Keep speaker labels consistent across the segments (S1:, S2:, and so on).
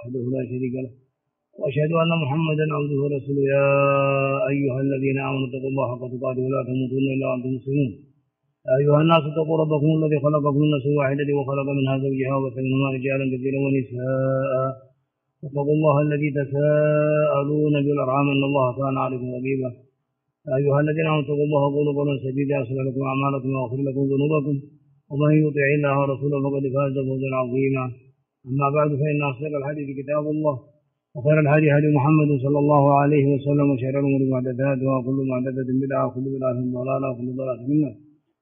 S1: وحده لا شريك له وأشهد أن محمدا عبده ورسوله. يا أيها الذين آمنوا اتقوا الله حق تقاته ولا تموتن إلا وأنتم مسلمون. يا أيها الناس اتقوا ربكم الذي خلقكم من نفس واحدة وخلق منها زوجها وبث منهما رجالا كثيرا ونساء. واتقوا الله الذي تساءلون بالأرحام إن الله كان عليكم رقيبا. يا أيها الذين آمنوا اتقوا الله وقولوا قولا سديدا يصلح لكم أعمالكم ويغفر لكم ذنوبكم ومن يطع الله ورسوله فقد فاز فوزا عظيما. أما بعد فإن أصدق الحديث كتاب الله وخير الهدي هدي محمد صلى الله عليه وسلم وشر الأمور محدثاتها وكل محدثة بدعة وكل بدعة ضلالة وكل ضلالة في النار.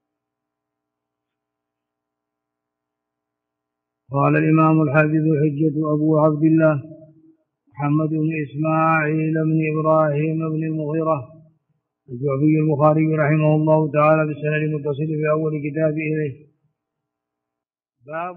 S1: قال الإمام الحافظ حجة أبو عبد الله محمد بن إسماعيل بن إبراهيم بن المغيرة الجعفي البخاري رحمه الله تعالى بالسند المتصل في أول كتاب إليه. باب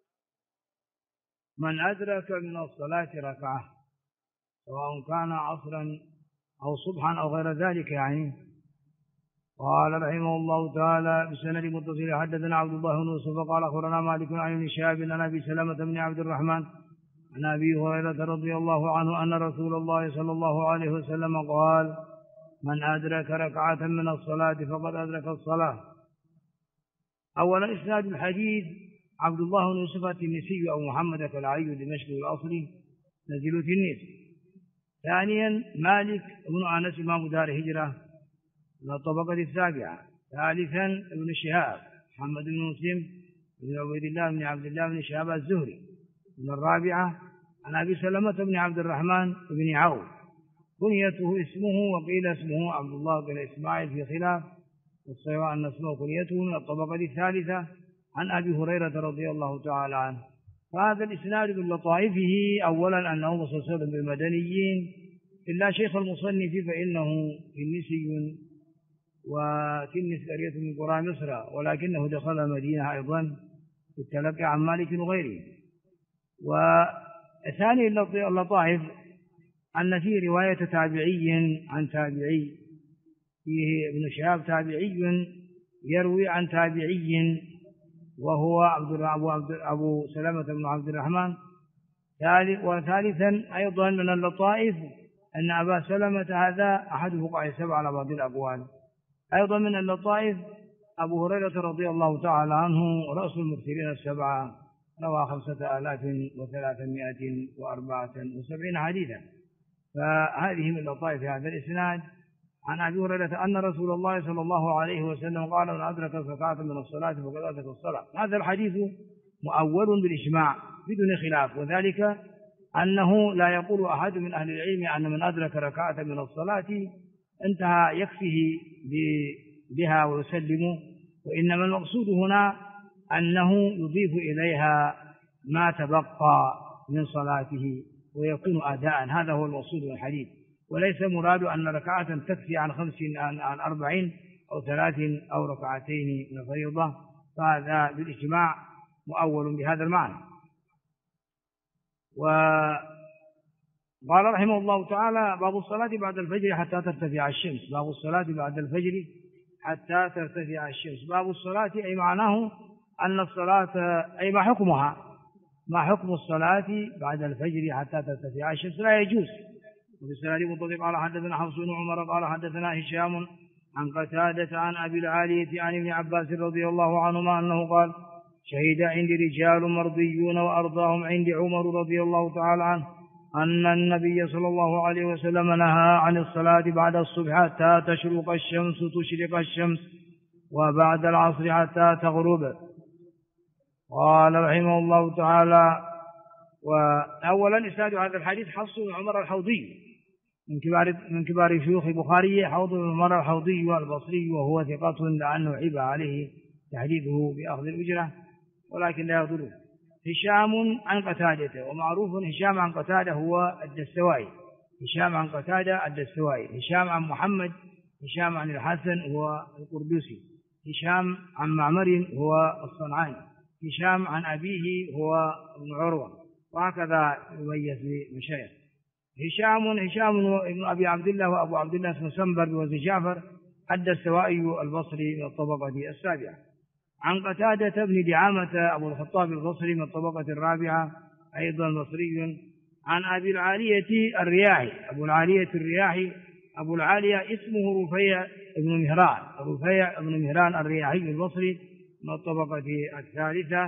S1: من أدرك من الصلاة ركعة سواء كان عصرا أو صبحا أو غير ذلك يعني. قال رحمه الله تعالى بالسند المتصل حدثنا عبد الله بن يوسف قال أخبرنا مالك عن ابن شهاب عن أبي سلمة بن عبد الرحمن عن أبي هريرة رضي الله عنه أن رسول الله صلى الله عليه وسلم قال من أدرك ركعة من الصلاة فقد أدرك الصلاة. أولا إسناد الحديث عبد الله بن يوسف التنيسي أو محمد كالعي دمشق الأصلي نزل تنيس. ثانيا مالك بن أنس إمام دار هجرة من الطبقة السابعة. ثالثا ابن شهاب محمد بن مسلم بن عبيد الله بن عبد الله بن شهاب الزهري من الرابعة عن أبي سلمة بن عبد الرحمن بن عوف كنيته اسمه وقيل اسمه عبد الله بن إسماعيل في خلاف والصحيح أن اسمه كنيته من الطبقة الثالثة عن أبي هريرة رضي الله تعالى عنه. فهذا الإسناد من لطائفه أولا أنه متصل بالمدنيين إلا شيخ المصنف فإنه تنسي وتنس قرية من قرى مصر ولكنه دخل المدينة أيضا في التلقي عن مالك وغيره. وثاني اللطائف أن فيه رواية تابعي عن تابعي فيه ابن شهاب تابعي يروي عن تابعي وهو أبو سلمة بن عبد الرحمن. وثالثا أيضا من اللطائف أن أبا سلمة هذا أحد فقهاء السبعة على بعض الأقوال. أيضا من اللطائف أبو هريرة رضي الله تعالى عنه رأس المرسلين السبعة روى 5374 حديثا. فهذه من لطائف هذا الإسناد عن أبي هريرة أن رسول الله صلى الله عليه وسلم قال من أدرك ركعة من الصلاة فقد أدرك الصلاة. هذا الحديث مؤول بالإجماع بدون خلاف وذلك أنه لا يقول أحد من أهل العلم أن من أدرك ركعة من الصلاة انتهى يكفيه بها ويسلم، وإنما المقصود هنا أنه يضيف إليها ما تبقى من صلاته ويكون أداء. هذا هو المقصود من الحديث، وليس مراد أن ركعة تكفي عن 40 أو 3 أو ركعتين من الفريضة. فهذا بالإجماع مؤول بهذا المعنى. وقال رحمه الله تعالى باب الصلاة بعد الفجر حتى ترتفع الشمس. باب الصلاة بعد الفجر حتى ترتفع الشمس. باب الصلاة أي معناه أن الصلاة أي ما حكمها، ما حكم الصلاة بعد الفجر حتى ترتفع الشمس. لا يجوز. وفي السنة المتصل قال حدثنا حفص بن عمر قال حدثنا هشام عن قتادة عن أبي العالية عن ابن عباس رضي الله عنهما أنه قال شهد عندي رجال مرضيون وأرضاهم عندي عمر رضي الله تعالى عنه أن النبي صلى الله عليه وسلم نهى عن الصلاة بعد الصبح حتى تشرق الشمس وبعد العصر حتى تغرب. قال رحمه الله تعالى وأولا إسناد هذا الحديث حفص بن عمر الحوضي من كبار شيوخ البخاري. حوض بن عمر الحوضي والبصري وهو ثقة لأنه عيب عليه تحديثه بأخذ الأجرة ولكن لا يضره. هشام عن قتادة، ومعروف هشام عن قتادة هو الدستوائي. هشام عن قتادة الدستوائي. هشام عن محمد، هشام عن الحسن هو القردوسي. هشام عن معمر هو الصنعاني. هشام عن أبيه هو ابن عروة، وهكذا يميز بمشايخ. هشام ابن أبي عبد الله وأبو عبد الله اسمه سنبر بوزن جعفر الدستوائي البصري من الطبقة السابعة. عن قتادة بن دعامة أبو الخطاب البصري من الطبقة الرابعة أيضا بصري عن أبي العالية الرياحي. أبو العالية الرياحي أبو العالية اسمه رفيع بن مهران، رفيع بن مهران الرياحي البصري من الطبقة الثالثة.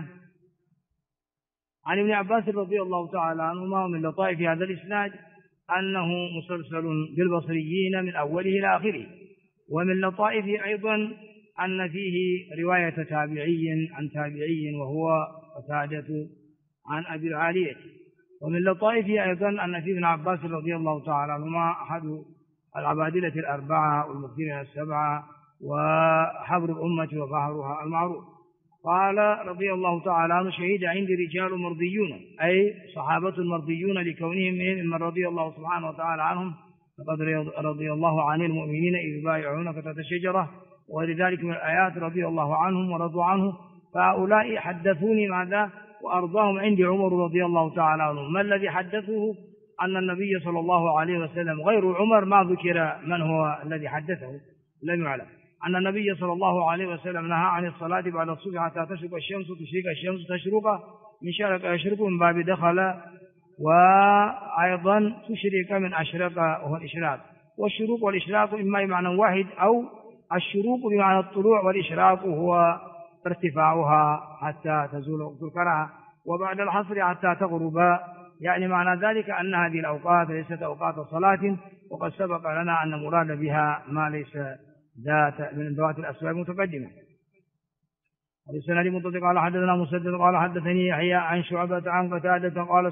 S1: عن ابن عباس رضي الله تعالى عنهما. ومن لطائف هذا الإسناد أنه مسلسل بالبصريين من أوله إلى آخره. ومن لطائف أيضا أن فيه رواية تابعي عن تابعي وهو قتادة عن أبي العالية. ومن لطائفه أيضا أن في ابن عباس رضي الله تعالى عنهما أحد العبادلة الأربعة والمكثرين السبعة وحبر الأمة وبحرها المعروف. قال رضي الله تعالى عنه: شهد عندي رجال مرضيون، أي صحابة مرضيون لكونهم ممن رضي الله سبحانه وتعالى عنهم، فقد رضي الله عن المؤمنين إذ بايعونك تحت الشجرة، ولذلك من الآيات رضي الله عنهم ورضوا عنه. فهؤلاء حدثوني ماذا؟ وأرضاهم عندي عمر رضي الله تعالى عنه. ما الذي حدثه؟ أن النبي صلى الله عليه وسلم، غير عمر ما ذكر من هو الذي حدثه، لم يعلم، أن النبي صلى الله عليه وسلم نهى عن الصلاة بعد الصبح حتى تشرق الشمس، تشرق الشمس تشرق من شرق يشرق من باب دخل، وأيضا تشرق من أشرق وهو الإشراق. والشروق والإشراق إما بمعنى واحد، أو الشروق بمعنى الطلوع، والإشراق هو ارتفاعها حتى تزول وقت الكراهة، وبعد العصر حتى تغرب. يعني معنى ذلك أن هذه الأوقات ليست أوقات صلاة، وقد سبق لنا أن مراد بها ما ليس ذات من ذوات الأسباب المتقدمة. والسند المتصل قال حدثنا مسدد قال حدثني يحيى عن شعبة عن قتادة قال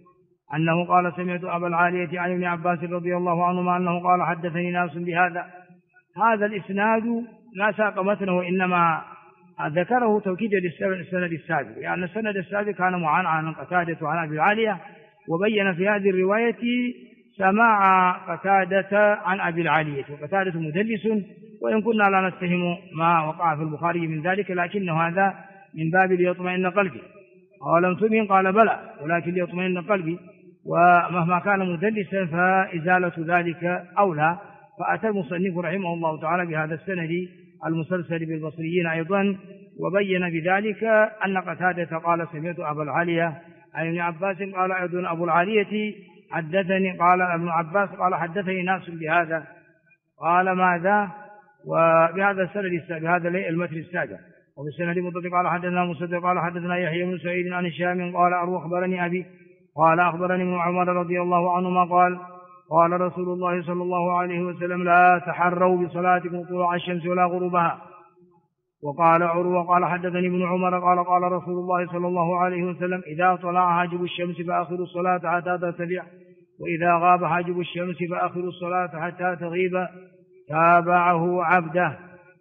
S1: سمعت أبا العالية عن ابن عباس رضي الله عنهما أنه قال حدثني ناس بهذا. هذا الإسناد لا ساق متنه، وإنما ذكره توكيدا للسند السابق، لأن يعني السند السابق كان معان عن قتادة وعن أبي العالية، وبين في هذه الرواية سماع قتادة عن أبي العالية، وقتادة مدلس، وإن كنا لا نتهم ما وقع في البخاري من ذلك، لكن هذا من باب ليطمئن قلبي. أولم تؤمن؟ قال بلى، ولكن ليطمئن قلبي. ومهما كان مدلسا فإزالة ذلك أولى. فأتى المصنف رحمه الله تعالى بهذا السند المسلسل بالبصريين أيضا، وبين بذلك أن قتادة قال سمعت أبا العالية عن ابن عباس قال أيضا أبو العالية حدثني، قال ابن عباس قال حدثني ناس بهذا، قال ماذا؟ وبهذا السند بهذا المتن السابق. وبالسند المتصل قال حدثنا مسدد قال حدثنا يحيى بن سعيد عن هشام قال أخبرني أبي قال أخبرني ابن عمر رضي الله عنهما قال رسول الله صلى الله عليه وسلم: لا تحروا بصلاتكم طلوع الشمس ولا غروبها. وقال عروة قال حدثني ابن عمر قال رسول الله صلى الله عليه وسلم: إذا طلع حاجب الشمس فآخروا الصلاة حتى ترتفع، وإذا غاب حاجب الشمس فآخروا الصلاة حتى تغيب. تابعه عبده.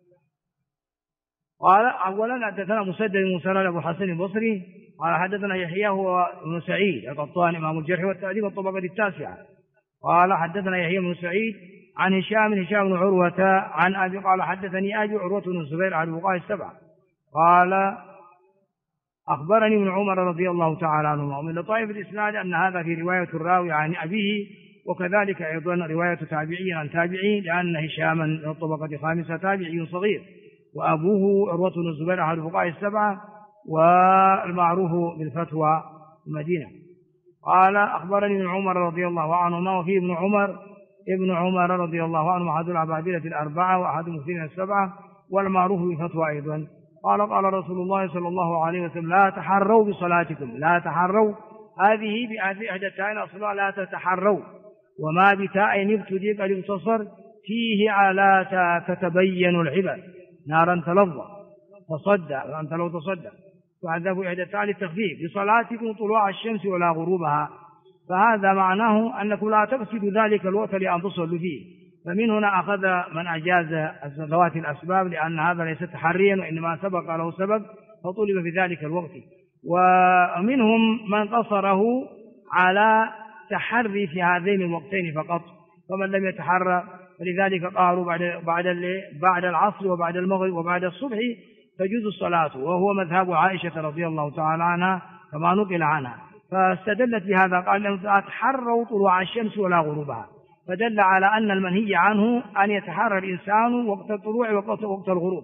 S1: قال أولا حدثنا مسدد بن مسرد أبو الحسن البصري قال حدثنا يحيى هو بن سعيد القطان إمام الجرح والتعديل والطبقة التاسعة قال حدثنا يحيى بن سعيد عن هشام بن عروة عن أبي قال حدثني أبي عروة بن الزبير عن الفقهاء السبعة قال أخبرني ابن عمر رضي الله تعالى عنهما. ومن لطائف الإسناد أن هذا في رواية الراوي عن أبيه، وكذلك أيضا رواية تابعي عن تابعي، لأن هشاما من الطبقة الخامسة تابعي صغير، وأبوه عروة بن الزبير أحد الفقهاء السبعة والمعروف بالفتوى المدينة. قال أخبرني ابن عمر رضي الله عنهما، وفي ابن عمر رضي الله عنه أحد العبادلة الأربعة وأحد المفتين السبعة والمعروف بالفتوى أيضا. قال رسول الله صلى الله عليه وسلم: لا تحروا بصلاتكم. لا تحروا هذه بإحدى التائين أصلها لا تتحروا، وما بتاء ابتدي قد اقتصر فيه على تتبين العباد نارا تلظى تصدى، وأنت لو تصدى تعذب إحدى التائين للتخفيف بصلاتكم طلوع الشمس ولا غروبها. فهذا معناه أنكم لا تقصدوا ذلك الوقت لأن تصلوا فيه. فمن هنا أخذ من أجاز ذوات الأسباب، لأن هذا ليس تحريا وإنما سبق له سبب فطلب في ذلك الوقت. ومنهم من قصره على تحري في هذين الوقتين فقط، فمن لم يتحرى فلذلك قالوا بعد العصر وبعد المغرب وبعد الصبح تجوز الصلاة، وهو مذهب عائشة رضي الله تعالى عنها كما نقل عنها. فاستدلت بهذا قال لهم: تحروا طلوع الشمس ولا غروبها، فدل على أن المنهي عنه أن يتحرى الإنسان وقت الطلوع وقت الغروب.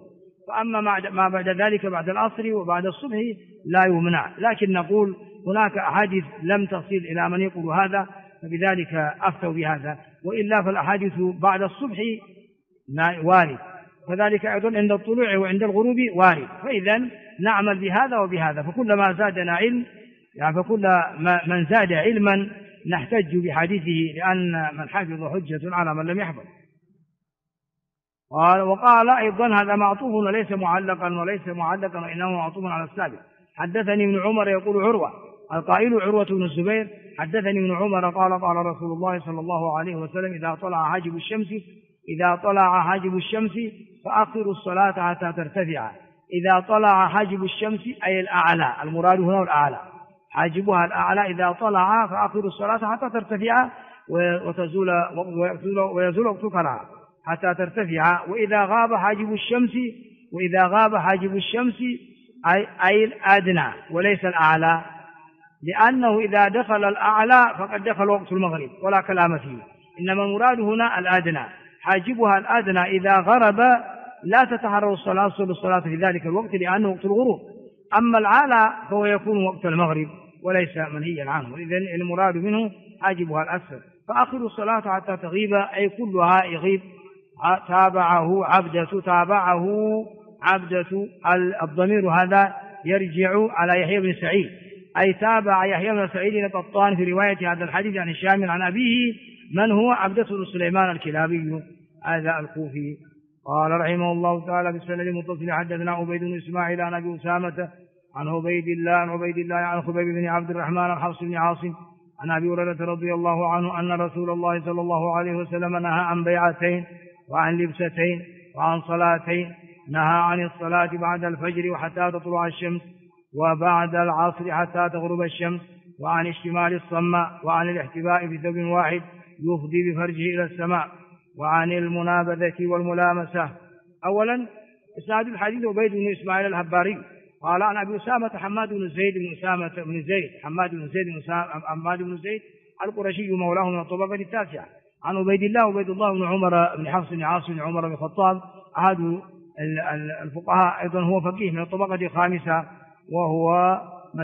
S1: فأما ما بعد ذلك بعد العصر وبعد الصبح لا يمنع، لكن نقول هناك أحاديث لم تصل إلى من يقول هذا، فبذلك أفتوا بهذا، وإلا فالأحاديث بعد الصبح وارد، وذلك أيضا عند الطلوع وعند الغروب وارد، فإذا نعمل بهذا وبهذا، فكلما زادنا علم يعني فكل من زاد علما نحتج بحديثه، لأن من حفظ حجة على من لم يحفظ. وقال أيضا هذا معطوف وليس معلقا وإنما معطوف على السابق. حدثني ابن عمر يقول عروة القائل عروة بن الزبير حدثني ابن عمر قال قال رسول الله صلى الله عليه وسلم إذا طلع حاجب الشمس فأخروا الصلاة حتى ترتفع. إذا طلع حاجب الشمس أي الأعلى، المراد هنا الأعلى، حاجبها الأعلى، إذا طلع فأخروا الصلاة حتى ترتفع ويزول وقتها حتى ترتفع. وإذا غاب حاجب الشمس أي الأدنى وليس الأعلى، لأنه إذا دخل الأعلى فقد دخل وقت المغرب ولا كلام فيه، إنما المراد هنا الأدنى، حاجبها الأدنى إذا غرب لا تتحرر الصلاة في ذلك الوقت لأنه وقت الغروب. أما الأعلى فهو يكون وقت المغرب وليس منهيا عنه، إذن المراد منه حاجبها الأسفل. فأخروا الصلاة حتى تغيب أي كلها يغيب. تابعه عبدة الضمير هذا يرجع على يحيى بن سعيد، أي تابع يحيى بن سعيد القطان في رواية هذا الحديث عن هشام عن أبيه من هو عبدة بن سليمان الكلابي هذا الكوفي. قال رحمه الله تعالى بالسند المتصل حدثنا عبيد بن إسماعيل عن أبي أسامة عن عبيد الله عن خبيب بن عبد الرحمن عن حفص بن عاصم عن أبي هريرة رضي الله عنه أن رسول الله صلى الله عليه وسلم نهى عن بيعتين وعن لبستين وعن صلاتين. نهى عن الصلاة بعد الفجر وحتى تطلع الشمس، وبعد العصر حتى تغرب الشمس، وعن اشتمال الصماء، وعن الاحتباء بثوب واحد يفضي بفرجه إلى السماء، وعن المنابذة والملامسة. أولا إسناد الحديث عبيد بن إسماعيل الهباري قال عن أبي أسامة حماد بن زيد القرشي مولاه من الطبقة التاسعة. عن عبيد الله بن عمر بن حفص بن عاصم بن عمر بن الخطاب أحد الفقهاء، أيضا هو فقيه من الطبقة الخامسة وهو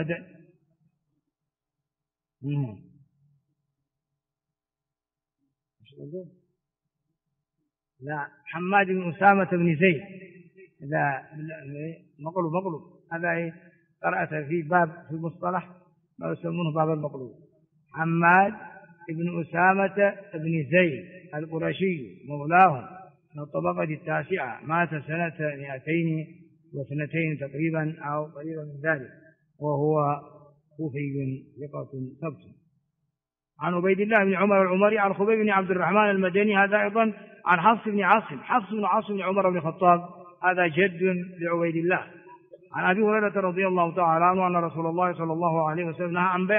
S1: حماد بن أسامة بن زيد، هذا مقلوب هذا قرأت في باب في المصطلح ما يسمونه باب المقلوب. حماد بن أسامة بن زيد القرشي مولاه من الطبقة التاسعة، مات سنة 202 تقريبا أو قريبا من ذلك، وهو كوفي ثقة ثبت. عن عبيد الله بن عمر العمري عن خبيب بن عبد الرحمن المدني هذا أيضا عن حفص بن عاصم بن عمر بن الخطاب، هذا جد لعبيد الله. عن أبي هريرة رضي الله تعالى عنه أن رسول الله صلى الله عليه وسلم نهى عن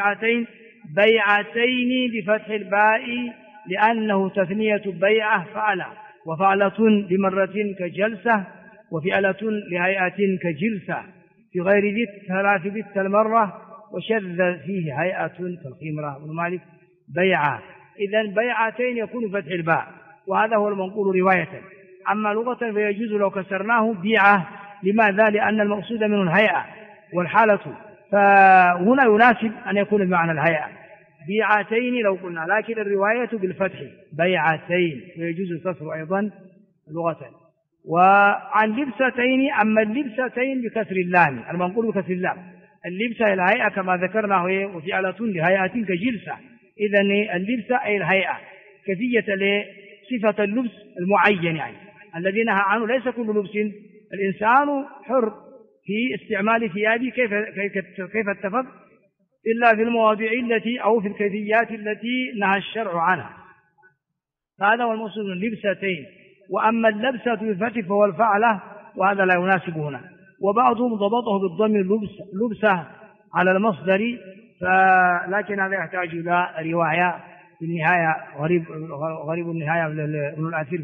S1: بيعتين بفتح الباء لأنه تثنية بيعة فعلة، وفعلة بمرة كجلسة، وفعلة لهيئة كجلسة، في غير ذي ثلاث بت المرة، وشذ فيه هيئة كالخمرة. ابن مالك بيعة، إذن بيعتين يكون فتح الباء، وهذا هو المنقول رواية. أما لغة فيجوز لو كسرناه بيعة، لماذا؟ لأن المقصود منه الهيئة والحالة، فهنا يناسب أن يكون بمعنى الهيئة بيعتين لو قلنا، لكن الرواية بالفتح بيعتين، ويجوز الكسر أيضا لغة. وعن لبستين، أما اللبستين بكسر اللام، المنقول بكسر اللام، اللبسة الهيئة كما ذكرنا، وفعلة لهيئة كجلسة، إذن اللبسة أي الهيئة، كفية لصفة اللبس المعين يعني الذي نهى عنه. ليس كل لبس، الإنسان حر في استعمال ثيابه كيف اتفق، إلا في المواضع التي أو في الكيفيات التي نهى الشرع عنها، فهذا هو المقصود من لبستين. وأما اللبسة بالفتح فهو الفعلة، وهذا لا يناسب هنا. وبعضهم ضبطه بالضم لبسة على المصدر، لكن هذا يحتاج إلى رواية في النهاية، غريب النهاية ابن الأثير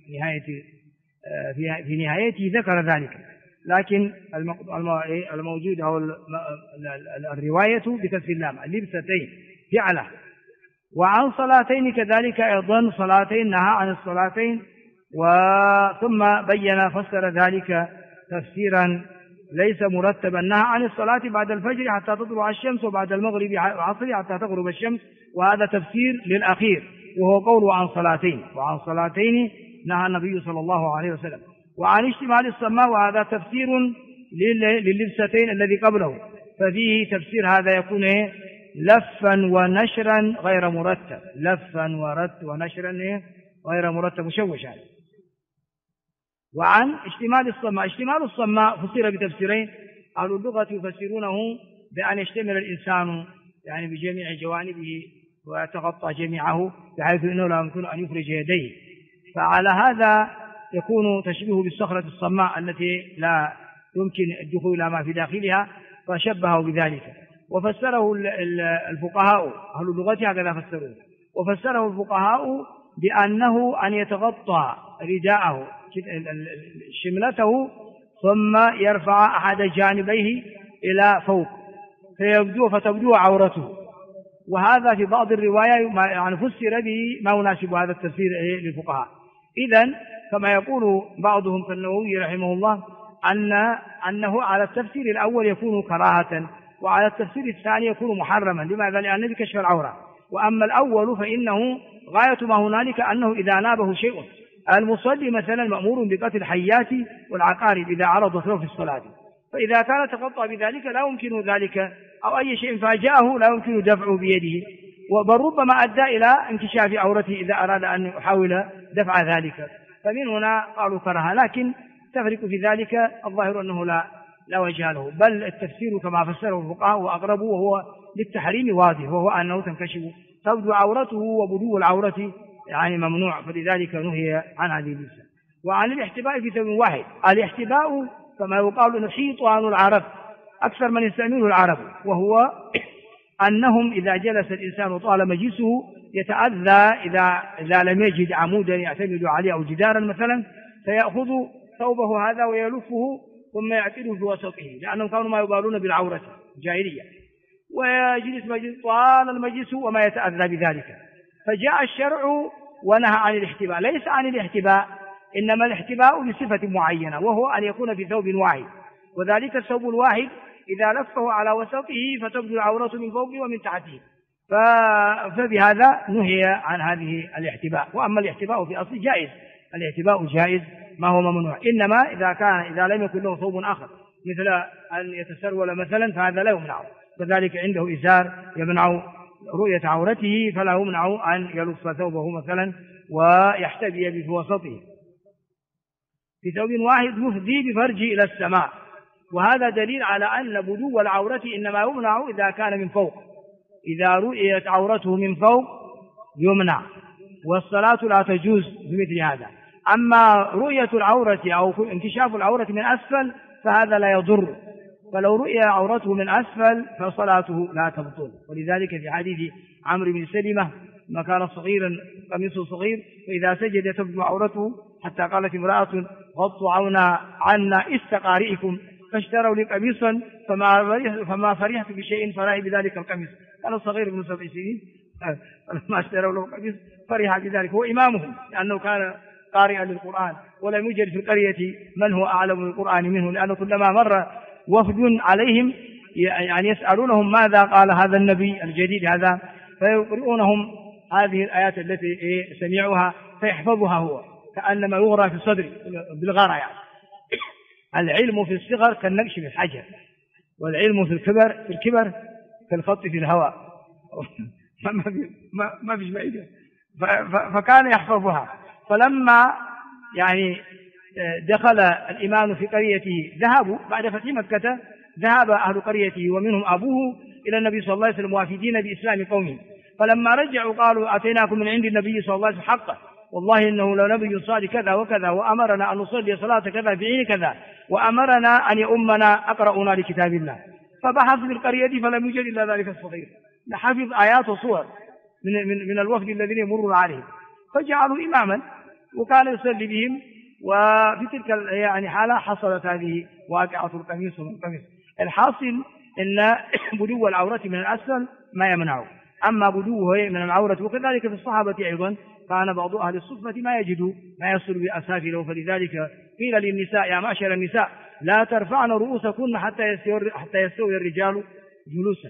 S1: في نهايته ذكر ذلك، لكن الموجود أو الرواية بكسر اللام اللبستين فعلة. وعن صلاتين كذلك أيضا، صلاتين نهى عن الصلاتين، وثم بين فسر ذلك تفسيرا ليس مرتبا، نهى عن الصلاة بعد الفجر حتى تطلع الشمس وبعد المغرب والعصر حتى تغرب الشمس، وهذا تفسير للأخير وهو قوله عن صلاتين، وعن صلاتين نهى النبي صلى الله عليه وسلم. وعن اشتمال الصماء وهذا تفسير لللبستين الذي قبله، ففيه تفسير هذا يكون لفا ونشرا غير مرتب، لفا ونشرا غير مرتب مشوش هذا. وعن اشتمال الصماء، اشتمال الصماء فسر بتفسيرين، أهل اللغة يفسرونه بأن يشتمل الإنسان يعني بجميع جوانبه ويتغطى جميعه بحيث أنه لا يمكن أن يخرج يديه، فعلى هذا يكون تشبيه بالصخرة الصماء التي لا يمكن الدخول إلى ما في داخلها، فشبهه بذلك. وفسره الفقهاء أهل اللغة هكذا فسروه، وفسره الفقهاء بأنه أن يتغطى رداءه شملته ثم يرفع أحد جانبيه إلى فوق فتبدو عورته، وهذا في بعض الرواية يعني فسر به ما يناسب هذا التفسير للفقهاء. إذن كما يقول بعضهم كالنووي رحمه الله أنه على التفسير الأول يكون كراهة، وعلى التفسير الثاني يكون محرما. لماذا؟ لأنه بكشف العورة. وأما الأول فإنه غاية ما هنالك أنه إذا نابه شيء، المصلي مثلا مأمور بقتل الحيات والعقارب إذا عرضت له في الصلاة، فإذا كان تغطى بذلك لا يمكن ذلك أو أي شيء فاجأه لا يمكن دفعه بيده، بل ربما أدى إلى انكشاف عورته إذا أراد أن يحاول دفع ذلك. فمن هنا قالوا كره، لكن تفرق في ذلك الظاهر أنه لا وجه له، بل التفسير كما فسره الفقهاء وأقربه وهو للتحريم واضح، وهو أنه تنكشف تبدو عورته، وبدو العورة يعني ممنوع، فلذلك نهي عن هذه اللبسة. وعن الاحتباء في ثوب واحد، الاحتباء كما يقال انه حيطان العرب أكثر من يستعمله العرب، وهو أنهم إذا جلس الإنسان وطال مجلسه يتأذى إذا لم يجد عمودا يعتمد عليه أو جدارا مثلا، فيأخذ ثوبه هذا ويلفه ثم يعتده في وسطه، لأنهم كانوا ما يبالون بالعورة جاهلية، ويجلس مجلس طال المجلس وما يتأذى بذلك. فجاء الشرع ونهى عن الاحتباء، ليس عن الاحتباء، إنما الاحتباء بصفة معينة، وهو أن يكون في ثوب واحد، وذلك الثوب الواحد إذا لفه على وسطه فتبدو العورة من فوقه ومن تحته، فبهذا نهي عن هذه الاحتباء. وأما الاحتباء في أصل جائز، الاحتباء جائز ما هو ممنوع، إنما إذا لم يكن له ثوب آخر مثل أن يتسرول مثلا فهذا لا يمنع، كذلك عنده إزار يمنع رؤية عورته فلا يمنع أن يلف ثوبه مثلا ويحتبي به في وسطه. في ثوب واحد يفضي بفرجه إلى السماء، وهذا دليل على أن بدو العورة إنما يمنع إذا كان من فوق، إذا رؤيت عورته من فوق يمنع، والصلاة لا تجوز بمثل هذا. أما رؤية العورة أو انكشاف العورة من أسفل فهذا لا يضر، فلو رؤي عورته من أسفل فصلاته لا تبطل. ولذلك في حديث عمرو بن سلمة ما كان صغيرا قميصه صغير فإذا سجد تبدو عورته، حتى قالت امرأة غطوا عنا استقارئكم، فاشتروا لي قميصا فما فرحت بشيء فرح بذلك القميص. كان صغير ابن 7 سنين، فلما اشتروا له قميص فرح بذلك، هو إمامهم لأنه كان قارئا للقرآن، ولم يوجد في القرية من هو أعلم بالقرآن منه، لأنه كلما مر وفد عليهم يعني يسألونهم ماذا قال هذا النبي الجديد هذا، فيقرؤونهم هذه الآيات التي سمعوها فيحفظها هو كأنما يغرى في الصدر بالغرى. يعني العلم في الصغر كالنقش في الحجر، والعلم في الكبر كالخط في الهواء ما فيش بعيدة. فكان يحفظها، فلما يعني دخل الإيمان في قريته ذهبوا بعد فتح مكة، ذهب أهل قريته ومنهم أبوه إلى النبي صلى الله عليه وسلم وافدين بإسلام قومه، فلما رجعوا قالوا أتيناكم من عند النبي صلى الله عليه وسلم حقا، والله إنه لنبي صادق كذا وكذا، وأمرنا أن نصلي صلاة كذا في عين كذا، وأمرنا أن يؤمنا أقرأنا لكتاب الله. فبحث في القرية فلم يوجد إلا ذلك الصغير، لحفظ آيات وصور من الوفد الذين يمرون عليهم، فجعلوا إماما وكان يصلي بهم. وفي تلك يعني حالة حصلت هذه واقعة القميص من القميص. الحاصل إن بدو العورة من الأسفل ما يمنعه، أما بدوه من العورة. وكذلك في الصحابة أيضا كان بعض أهل الصفة ما يجد ما يصل بأسافله، فلذلك قيل للنساء يا معشر النساء لا ترفعن رؤوسكن حتى يستوي الرجال جلوسا.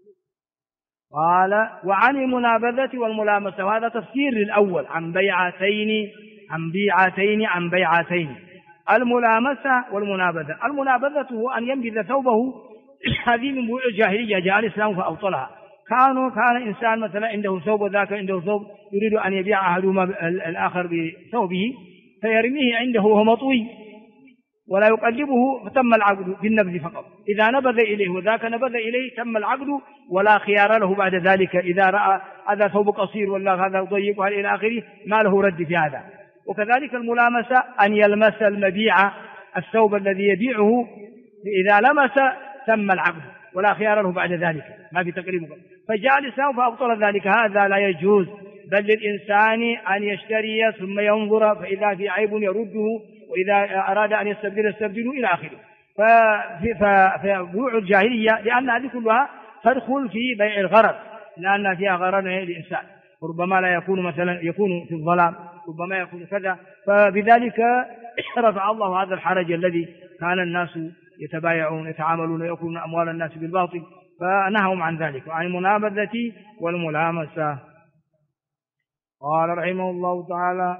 S1: قال وعن المنابذة والملامسة، وهذا تفسير للأول، عن بيعتين عن بيعتين. الملامسة والمنابذة، المنابذة هو أن ينبذ ثوبه، هذه من بيوع الجاهلية جاء الإسلام فأبطلها. كان إنسان مثلا عنده ثوب وذاك عنده ثوب، يريد أن يبيع أحدهما الآخر بثوبه فيرميه عنده وهو مطوي ولا يقلبه، فتم العقد بالنبذ فقط. إذا نبذ إليه وذاك نبذ إليه تم العقد ولا خيار له بعد ذلك. إذا رأى هذا ثوب قصير ولا هذا ضيق إلى آخره ما له رد في هذا. وكذلك الملامسة أن يلمس المبيع الثوب الذي يبيعه، إذا لمس تم العقد ولا خيار له بعد ذلك، ما في تقريبه. فجاء الإسلام فأبطل ذلك، هذا لا يجوز، بل للإنسان أن يشتري ثم ينظر، فإذا في عيب يرده، وإذا أراد أن يستبدله إلى آخره. فبيوع الجاهلية لأن هذه كلها تدخل في بيع الغرض، لأن فيها غرض للإنسان، وربما لا يكون مثلا يكون في الظلام، ربما يكون كذا. فبذلك رفع الله هذا الحرج الذي كان الناس يتبايعون يتعاملون ويأكلون أموال الناس بالباطل، فنهوا عن ذلك، وعن المنابذة والملامسة. قال رحمه الله تعالى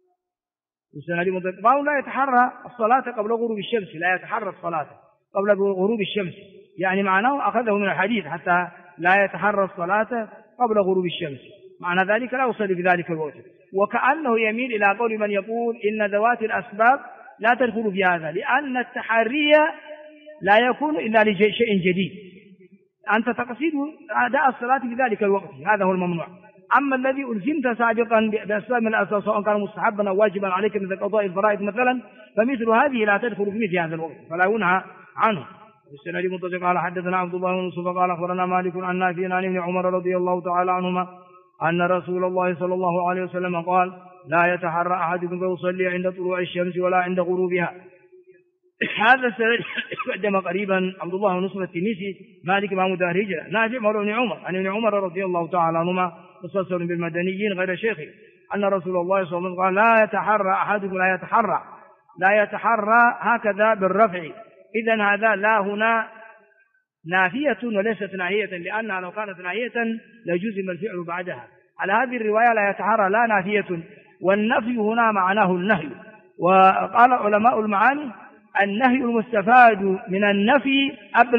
S1: قالوا لا يتحرى الصلاة قبل غروب الشمس، لا يتحرى الصلاة قبل غروب الشمس، يعني معناه أخذه من الحديث حتى لا يتحرى الصلاة قبل غروب الشمس، معنى ذلك لا يصلي في ذلك الوقت. وكأنه يميل إلى قول من يقول إن ذوات الأسباب لا تدخل في هذا، لأن التحري لا يكون إلا لشيء جديد، أنت تقصد أداء الصلاة في ذلك الوقت، هذا هو الممنوع. أما الذي ألزمت سابقا بأسباب من الأسباب سواء كان مستحبا أو واجبا عليك مثل قضاء الفرائض مثلا، فمثل هذه لا تدخل في مثل هذا الوقت فلا ينهى عنه. السند المتصل قال حدثنا عبد الله بن يوسف قال أخبرنا مالك عن نافع عن ابن عمر رضي الله تعالى عنهما أن رسول الله صلى الله عليه وسلم قال لا يتحرى أحدكم فيصلي عند طلوع الشمس ولا عند غروبها. هذا السند قدم قريبا عبد الله بن يوسف التنيسي مالك إمام دار الهجرة نافع مولى ابن عمر عن ابن عمر رضي الله تعالى عنهما متصل بالمدنيين غير شيخه أن رسول الله صلى الله عليه وسلم قال لا يتحرى أحدكم، لا يتحرى هكذا بالرفع. إذن هذا لا هنا نافية وليست ناهية، لأنها لو كانت ناهية لجزم الفعل بعدها. على هذه الرواية لا يتحرى لا نافية، والنفي هنا معناه النهي. وقال علماء المعاني النهي المستفاد من النفي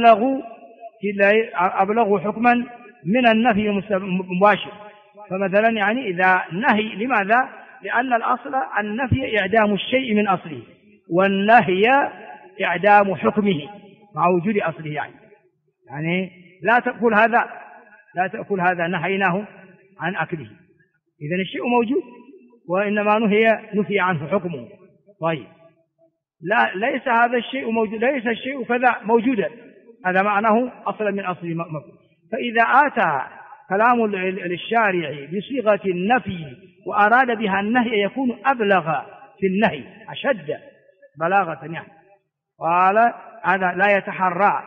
S1: أبلغ حكما من النفي المباشر. فمثلا يعني إذا نهي، لماذا؟ لأن الأصل النفي إعدام الشيء من أصله، والنهي إعدام حكمه مع وجود أصله. يعني لا تأكل هذا نهيناه عن أكله، إذن الشيء موجود وإنما نفي عنه حكمه. طيب لا ليس هذا الشيء موجود، ليس الشيء كذا موجودا، هذا معناه أصلا من أصل مفهوم. فإذا آتى كلام الشارع بصيغة النفي وأراد بها النهي يكون أبلغ في النهي أشد بلاغة. يعني قال هذا لا يتحرى،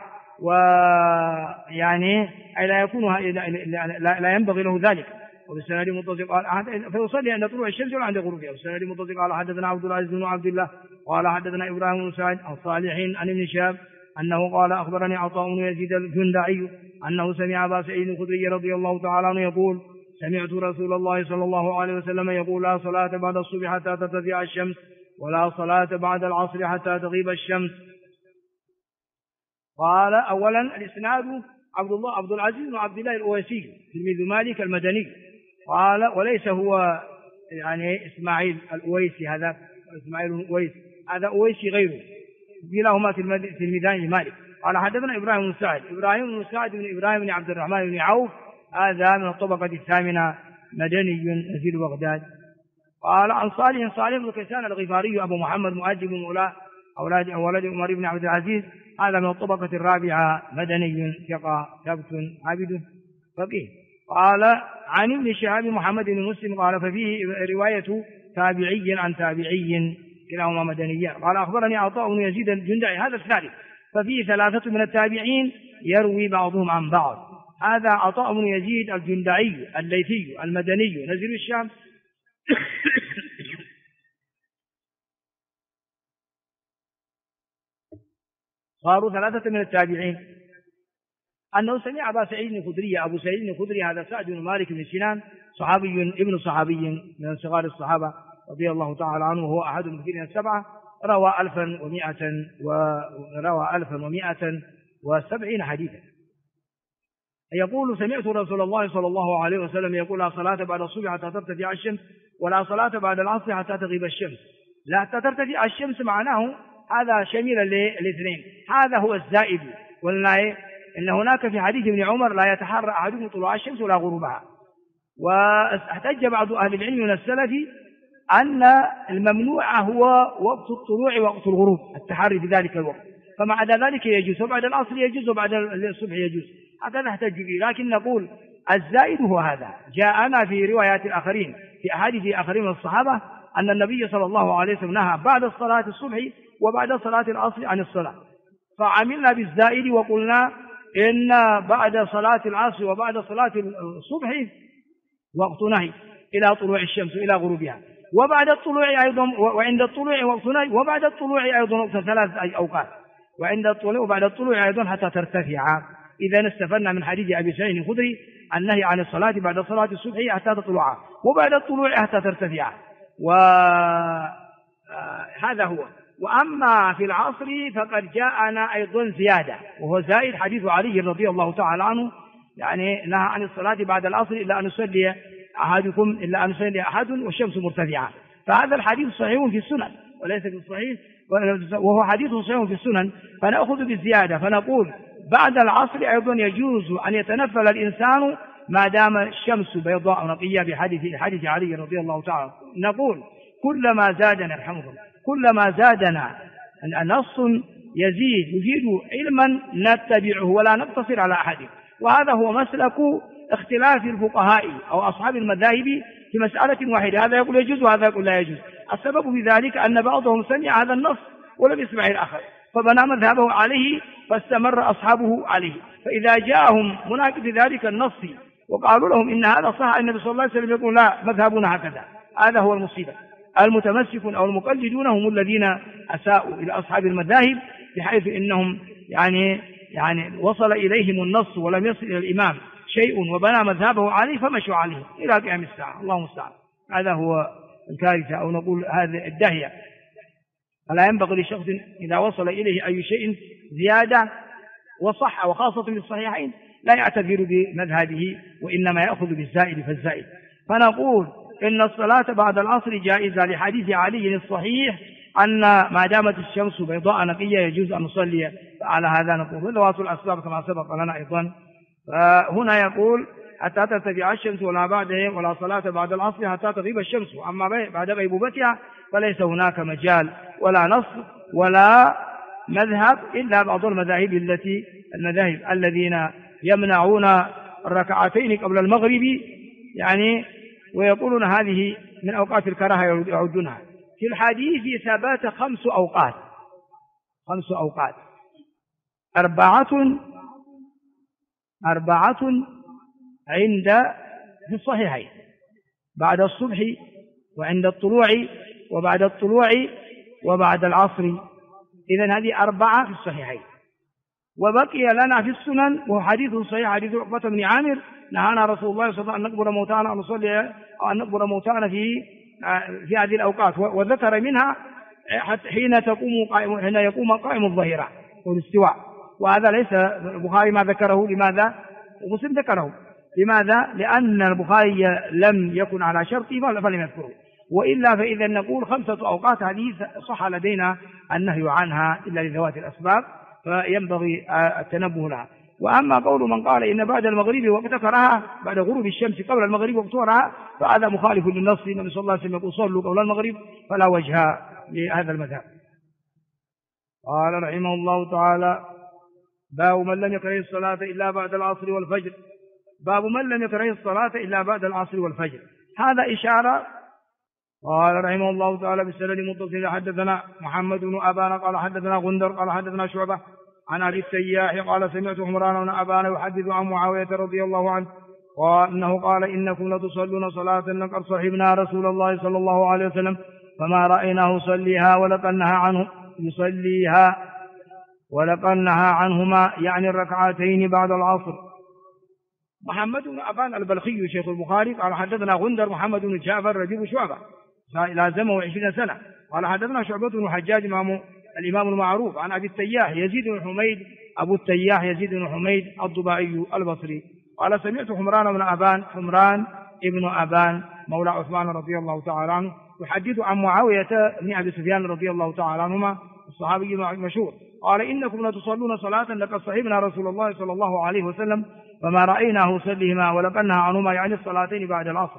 S1: ويعني لا يكون لا ينبغي له ذلك. وبالسند المتصل قال فيصلي عند طلوع الشمس ولا عند غروبها. وبالسند المتصل قال حدثنا عبد العزيز بن عبد الله قال حدثنا إبراهيم بن سعد عن صالح عن ابن شهاب أنه قال أخبرني عطاء بن يزيد الجندعي أنه سمع أبا سعيد الخدري رضي الله تعالى عنه يقول سمعت رسول الله صلى الله عليه وسلم يقول لا صلاة بعد الصبح حتى ترتفع الشمس ولا صلاة بعد العصر حتى تغيب الشمس. قال أولا الإسناد عبد العزيز بن عبد الله الأويسي تلميذ مالك المدني، قال وليس هو يعني إسماعيل الأويسي، هذا إسماعيل الأويسي، هذا أويسي غيره، كلاهما تلميذان لمالك. قال حدثنا إبراهيم بن سعد بن إبراهيم بن عبد الرحمن بن عوف، هذا من الطبقة الثامنة مدني نزيل بغداد. قال عن صالح بن كيسان الغفاري أبو محمد مؤدب مولاه أولاد عمر بن عبد العزيز، هذا من الطبقة الرابعة مدني ثقة ثبت عابد فقيه. قال عن ابن شهاب محمد بن مسلم قال ففيه رواية تابعي عن تابعي كلاهما مدنيان. قال أخبرني عطاء بن يزيد الجندعي، هذا الثالث، ففيه ثلاثة من التابعين يروي بعضهم عن بعض. هذا عطاء بن يزيد الجندعي الليثي المدني نزل الشام صاروا ثلاثة من التابعين، أنه سمع أبا سعيد الخدري. أبو سعيد الخدري هذا سعد بن مالك بن سنان، صحابي ابن صحابي من صغار الصحابة رضي الله تعالى عنه، وهو أحد المكثرين السبعة، روى 1170 حديثا. يقول: سمعت رسول الله صلى الله عليه وسلم يقول: لا صلاة بعد الصبح حتى ترتفع الشمس، ولا صلاة بعد العصر حتى تغيب الشمس. لا حتى ترتفع الشمس معناه هذا شميل للاثنين، هذا هو الزائد. قلنا إن هناك في حديث ابن عمر: لا يتحرى أحدكم طلوع الشمس ولا غروبها. واحتج بعض أهل العلم من السلف أن الممنوع هو وقت الطلوع ووقت الغروب، التحري في ذلك الوقت، فمع ذلك يجوز، وبعد العصر يجوز، وبعد الصبح يجوز. هذا نحتج به، لكن نقول الزائد هو هذا. جاءنا في روايات الآخرين، في أحاديث آخرين من الصحابة، أن النبي صلى الله عليه وسلم نهى بعد صلاة الصبح وبعد صلاة العصر عن الصلاة، فعملنا بالزائد وقلنا إن بعد صلاة العصر وبعد صلاة الصبح وقت نهي إلى طلوع الشمس إلى غروبها، وبعد الطلوع أيضا، وعند الطلوع وقت نهي، وبعد الطلوع أيضا وقت 3 أوقات، وعند الطلوع وبعد الطلوع أيضا حتى ترتفع. إذا استفدنا من حديث أبي سعيد الخدري النهي عن الصلاة بعد صلاة الصبح حتى تطلع، وبعد الطلوع حتى ترتفع، وهذا هو. وأما في العصر فقد جاءنا أيضا زيادة، وهو زائد حديث علي رضي الله تعالى عنه، يعني نهى عن الصلاة بعد العصر إلا أن يصلي أحد والشمس مرتفعة. فهذا الحديث صحيح في السنن وليس في الصحيح، وهو حديث صحيح في السنن، فنأخذ بالزيادة فنقول بعد العصر أيضا يجوز أن يتنفل الإنسان ما دام الشمس بيضاء نقية، بحديث علي رضي الله تعالى. نقول كلما زادنا كلما زادنا نص يفيد علما نتبعه ولا نقتصر على أحد. وهذا هو مسلك اختلاف الفقهاء أو أصحاب المذاهب في مسألة واحدة، هذا يقول يجوز وهذا يقول لا يجوز. السبب في ذلك أن بعضهم سمع هذا النص ولم يسمع الآخر، فبنى مذهبه عليه فاستمر أصحابه عليه. فإذا جاءهم مناقض ذلك النص وقالوا لهم إن هذا صح، النبي صلى الله عليه وسلم يقول لا، مذهبنا هكذا. هذا هو المصيبة. المتمسكون أو المقلدون هم الذين أساءوا إلى أصحاب المذاهب، بحيث إنهم يعني وصل إليهم النص ولم يصل إلى الإمام شيء وبنى مذهبه عليه فمشوا عليه إلى قيام الساعة. الله المستعان. هذا هو الكارثة، أو نقول هذا الداهية. فلا ينبغي لشخص إذا وصل إليه أي شيء زيادة وصح، وخاصة في الصحيحين، لا يعتذر بمذهبه وإنما يأخذ بالزائد فالزائد. فنقول إن الصلاة بعد العصر جائزة لحديث علي الصحيح أن ما دامت الشمس بيضاء نقية يجوز أن نصلي. على هذا نقول ذوات الأسباب كما سبق لنا أيضا. فهنا يقول حتى ترتفع الشمس ولا صلاة بعد العصر حتى تغيب الشمس، أما بعد غيبوبتها فليس هناك مجال ولا نص ولا مذهب إلا بعض المذاهب الذين يمنعون الركعتين قبل المغرب، يعني ويقولون هذه من أوقات الكراهة يعدونها. في الحديث ثبات 5 أوقات، 5 أوقات، 4 عند في الصحيحين بعد الصبح وعند الطلوع وبعد الطلوع وبعد العصر. إذن هذه 4 في الصحيحين. وبقي لنا في السنن وهو حديث صحيح، حديث عقبة بن عامر: نهانا رسول الله صلى الله عليه وسلم أن نقبر موتانا ونصلي أو أن نقبر موتانا في هذه الأوقات، وذكر منها حين يقوم قائم الظهيرة والاستواء. وهذا ليس البخاري ما ذكره. لماذا؟ ومسلم ذكره. لماذا؟ لأن البخاري لم يكن على شرطه فلم يذكره. وإلا فإذا نقول 5 أوقات هذه صح لدينا النهي عنها إلا لذوات الأسباب، فينبغي التنبه لها. وأما قول من قال إن بعد المغرب وقت كراهة، بعد غروب الشمس قبل المغرب وقت كراهة، فهذا مخالف للنص. النبي صلى الله عليه وسلم يقول صلوا قبل المغرب، فلا وجه لهذا المذهب. قال رحمه الله تعالى: باب من لم يكره الصلاة إلا بعد العصر والفجر. باب من لم يكره الصلاة إلا بعد العصر والفجر، هذا إشارة. قال رحمه الله تعالى: بالسند المتصل حدثنا محمد بن أبان قال حدثنا غندر قال حدثنا شعبة عن أبي التياح قال سمعت عمران بن أبان يحدث عن معاوية رضي الله عنه وأنه قال: إنكم لتصلون صلاة لقد صحبنا رسول الله صلى الله عليه وسلم فما رأيناه يصليها ولقد نهى عنه يصليها ولقد نهى عنهما يعني الركعتين بعد العصر. محمد بن أبان البلخي شيخ البخاري قال حدثنا غندر محمد بن جعفر رجل شعبة لازمه 20 سنة. قال حدثنا شعبة بن الحجاج الإمام المعروف عن أبي التياح يزيد بن حميد أبو التياح يزيد بن حميد الضباعي البصري قال سمعت حمران ابن أبان مولى عثمان رضي الله تعالى عنه يحدث عن معاوية بن أبي سفيان رضي الله تعالى عنهما الصحابي المشهور قال إنكم لتصلون صلاة لقد صحبنا رسول الله صلى الله عليه وسلم وما رأيناه يصليهما ولقد نهى عنهما يعني الصلاتين بعد العصر.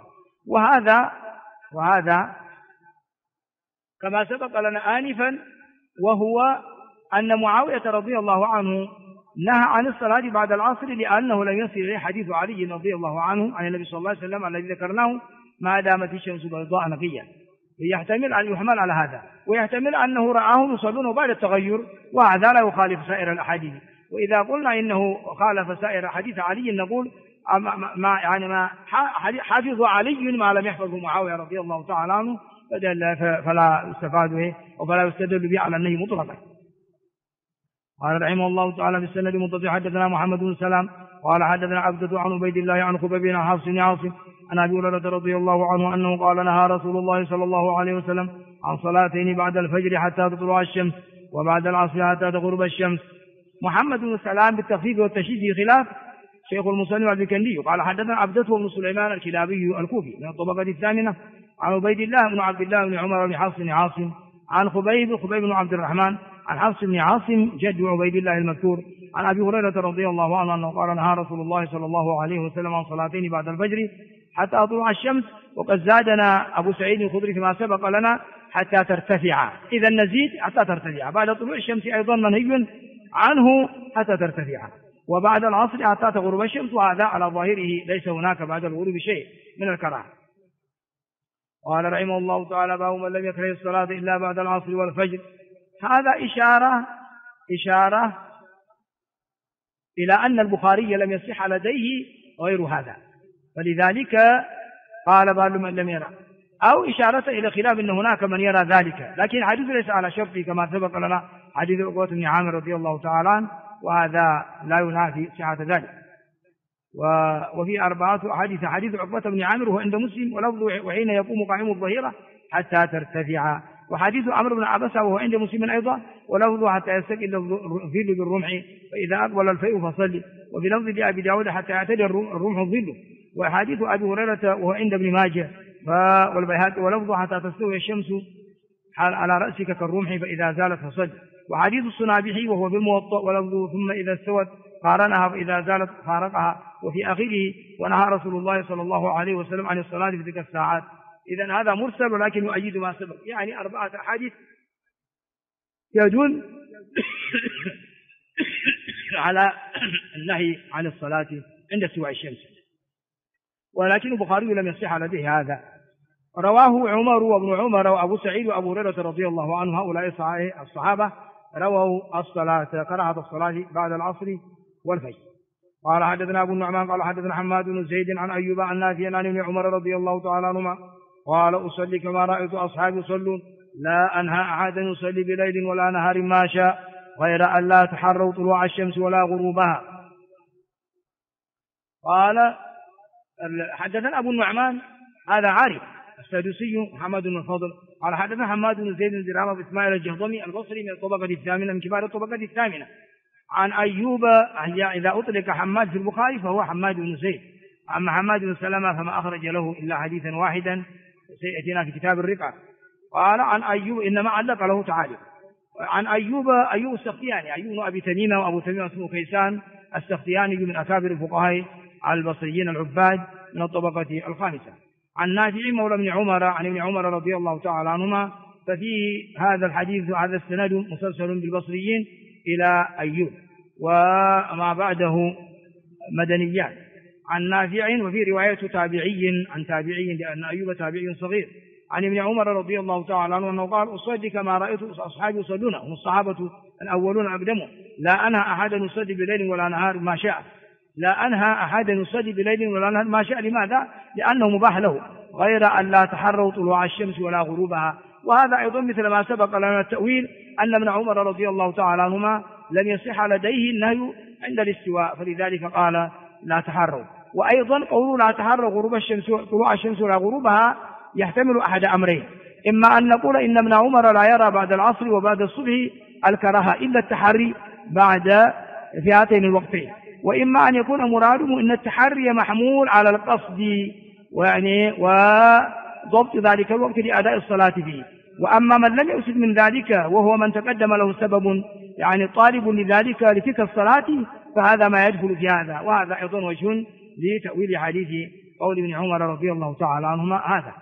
S1: وهذا كما سبق لنا آنفا، وهو أن معاوية رضي الله عنه نهى عن الصلاة بعد العصر لأنه لم يصل إليه حديث علي رضي الله عنه عن النبي صلى الله عليه وسلم الذي ذكرناه ما دامت الشمس بيضاء نقية، يحمل على هذا، ويحتمل أنه رآهم يصلون بعد التغير، وهذا لا يخالف سائر الأحاديث. وإذا قلنا إنه خالف سائر حديث علي نقول ما حفظ علي ما لم يحفظه معاوية رضي الله تعالى عنه، فلا يستفاد وفلا يستدل به على النهي مطلقا. قال رحمه الله تعالى في السند المتصل حدثنا محمد بن سلام قال حدثنا عبدة عن عبيد الله عن خبيب بن حفص بن عاصم عن أبي هريرة رضي الله عنه أنه قال نهى رسول الله صلى الله عليه وسلم عن صلاتين بعد الفجر حتى تطلع الشمس وبعد العصر حتى تغرب الشمس. محمد بن سلام بالتخفيف والتشديد خلاف شيخ المصنف عبد الكندي قال حدثنا عبدة بن سليمان الكلابي الكوفي من الطبقة الثامنة عن عبيد الله بن عبد الله بن عمر بن حفص بن عاصم عن خبيب بن عبد الرحمن عن حفص بن عاصم جد عبيد الله المذكور عن أبي هريرة رضي الله عنه أنه قال نهى رسول الله صلى الله عليه وسلم عن صلاتين بعد الفجر حتى تطلع الشمس، وقد زادنا أبو سعيد الخدري فيما سبق لنا حتى ترتفع، إذا نزيد حتى ترتفع، بعد طلوع الشمس أيضا منهي عنه حتى ترتفع، وبعد العصر حتى تغرب الشمس، وهذا على ظاهره ليس هناك بعد الغروب شيء من الكراهة. قال رحمه الله تعالى باب من لم يكره الصلاة إلا بعد العصر والفجر. هذا إشارة إلى أن البخاري لم يصح لديه غير هذا، فلذلك قال باب من لم يرى، أو إشارة إلى خلاف أن هناك من يرى ذلك، لكن الحديث ليس على شرطه كما سبق لنا حديث عقبة بن عامر رضي الله تعالى عنه، وهذا لا ينافي صحة ذلك. وفي 4 أحاديث حديث عقبة بن عامر وهو عند مسلم ولفظ وحين يقوم قائم الظهيرة حتى ترتفع، وحديث عمرو بن عبسة وهو عند مسلم أيضا ولفظ حتى يستقل الظل بالرمح فإذا أقبل الفيء فصلي، وفي لفظ لأبي داود حتى يعتدي الرمح الظل، وحديث أبي هريرة وهو عند ابن ماجه والبيهقي ولفظ حتى تستوي الشمس على رأسك كالرمح فإذا زالت فصلي، وحديث الصنابحي وهو بالموطأ ولفظ ثم إذا استوت قارنها فإذا زالت فارقها، وفي آخره ونهى رسول الله صلى الله عليه وسلم عن الصلاة في تلك الساعات. إذن هذا مرسل ولكن يؤيد ما سبق، يعني 4 أحاديث يدل على النهي عن الصلاة عند استواء الشمس، ولكن البخاري لم يصح لديه هذا. رواه عمر وابن عمر وأبو سعيد وأبو هريرة رضي الله عنه، هؤلاء الصحابة رووا الصلاة كراهة الصلاة بعد العصر والفجر. قال حدثنا أبو النعمان قال حدثنا حماد بن زيد عن أيوب عن نافع عن ابن عمر رضي الله تعالى عنهما قال أصلي كما رأيت أصحابي يصلون لا أنهى أحدا يصلي بليل ولا نهار ما شاء غير أن لا تحروا طلوع الشمس ولا غروبها. قال حدثنا أبو النعمان هذا عارف السدوسي محمد بن الفضل قال حدثنا حماد بن زيد بن درهم بإسماعيل الجهضمي البصري من الطبقة الثامنة من كبار الطبقة الثامنة عن أيوب. إذا أطلق حماد في البخاري فهو حماد بن زيد، أما حماد بن سلمة فما أخرج له إلا حديثا واحدا سيأتينا في كتاب الرقعة. قال عن أيوب إنما علق له تعالى عن أيوب السختياني أيوب أبي تميمة وأبو تميمة اسمه كيسان السختياني من أكابر الفقهاء البصريين العباد من الطبقة الخامسة عن نافع مولى ابن عمر عن ابن عمر رضي الله تعالى عنهما، ففيه هذا الحديث وهذا السند مسلسل بالبصريين إلى أيوب وما بعده مدنيان عن نافع، وفي رواية تابعي عن تابعي لأن أيوب تابعي صغير عن ابن عمر رضي الله تعالى عنه أنه قال أصلي كما رأيت أصحابي يصلون، هم الصحابة الأولون أقدموا، لا أنهى أحدا يصلي بليل ولا نهار ما شاء، لا أنهى أحدا يصلي بليل ولا نهار ما شاء. لماذا؟ لأنه مباح له غير أن لا تحروا طلوع الشمس ولا غروبها. وهذا أيضا مثل ما سبق لنا التأويل أن ابن عمر رضي الله تعالى عنهما لم يصح لديه النهي عند الاستواء، فلذلك قال لا تحروا. وأيضا قوله لا تحروا غروب الشمس طلوع الشمس ولا غروبها يحتمل أحد أمرين: إما أن نقول إن ابن عمر لا يرى بعد العصر وبعد الصبح الكراهة إلا التحري بعد في هاتين الوقتين، وإما أن يكون مراده إن التحري محمول على القصد وضبط ذلك الوقت لأداء الصلاة فيه. وأما من لم يقصد من ذلك وهو من تقدم له سبب طالب لذلك لتلك الصلاة، فهذا ما يدخل في هذا. وهذا أيضا وجه لتأويل حديث قول ابن عمر رضي الله تعالى عنهما هذا.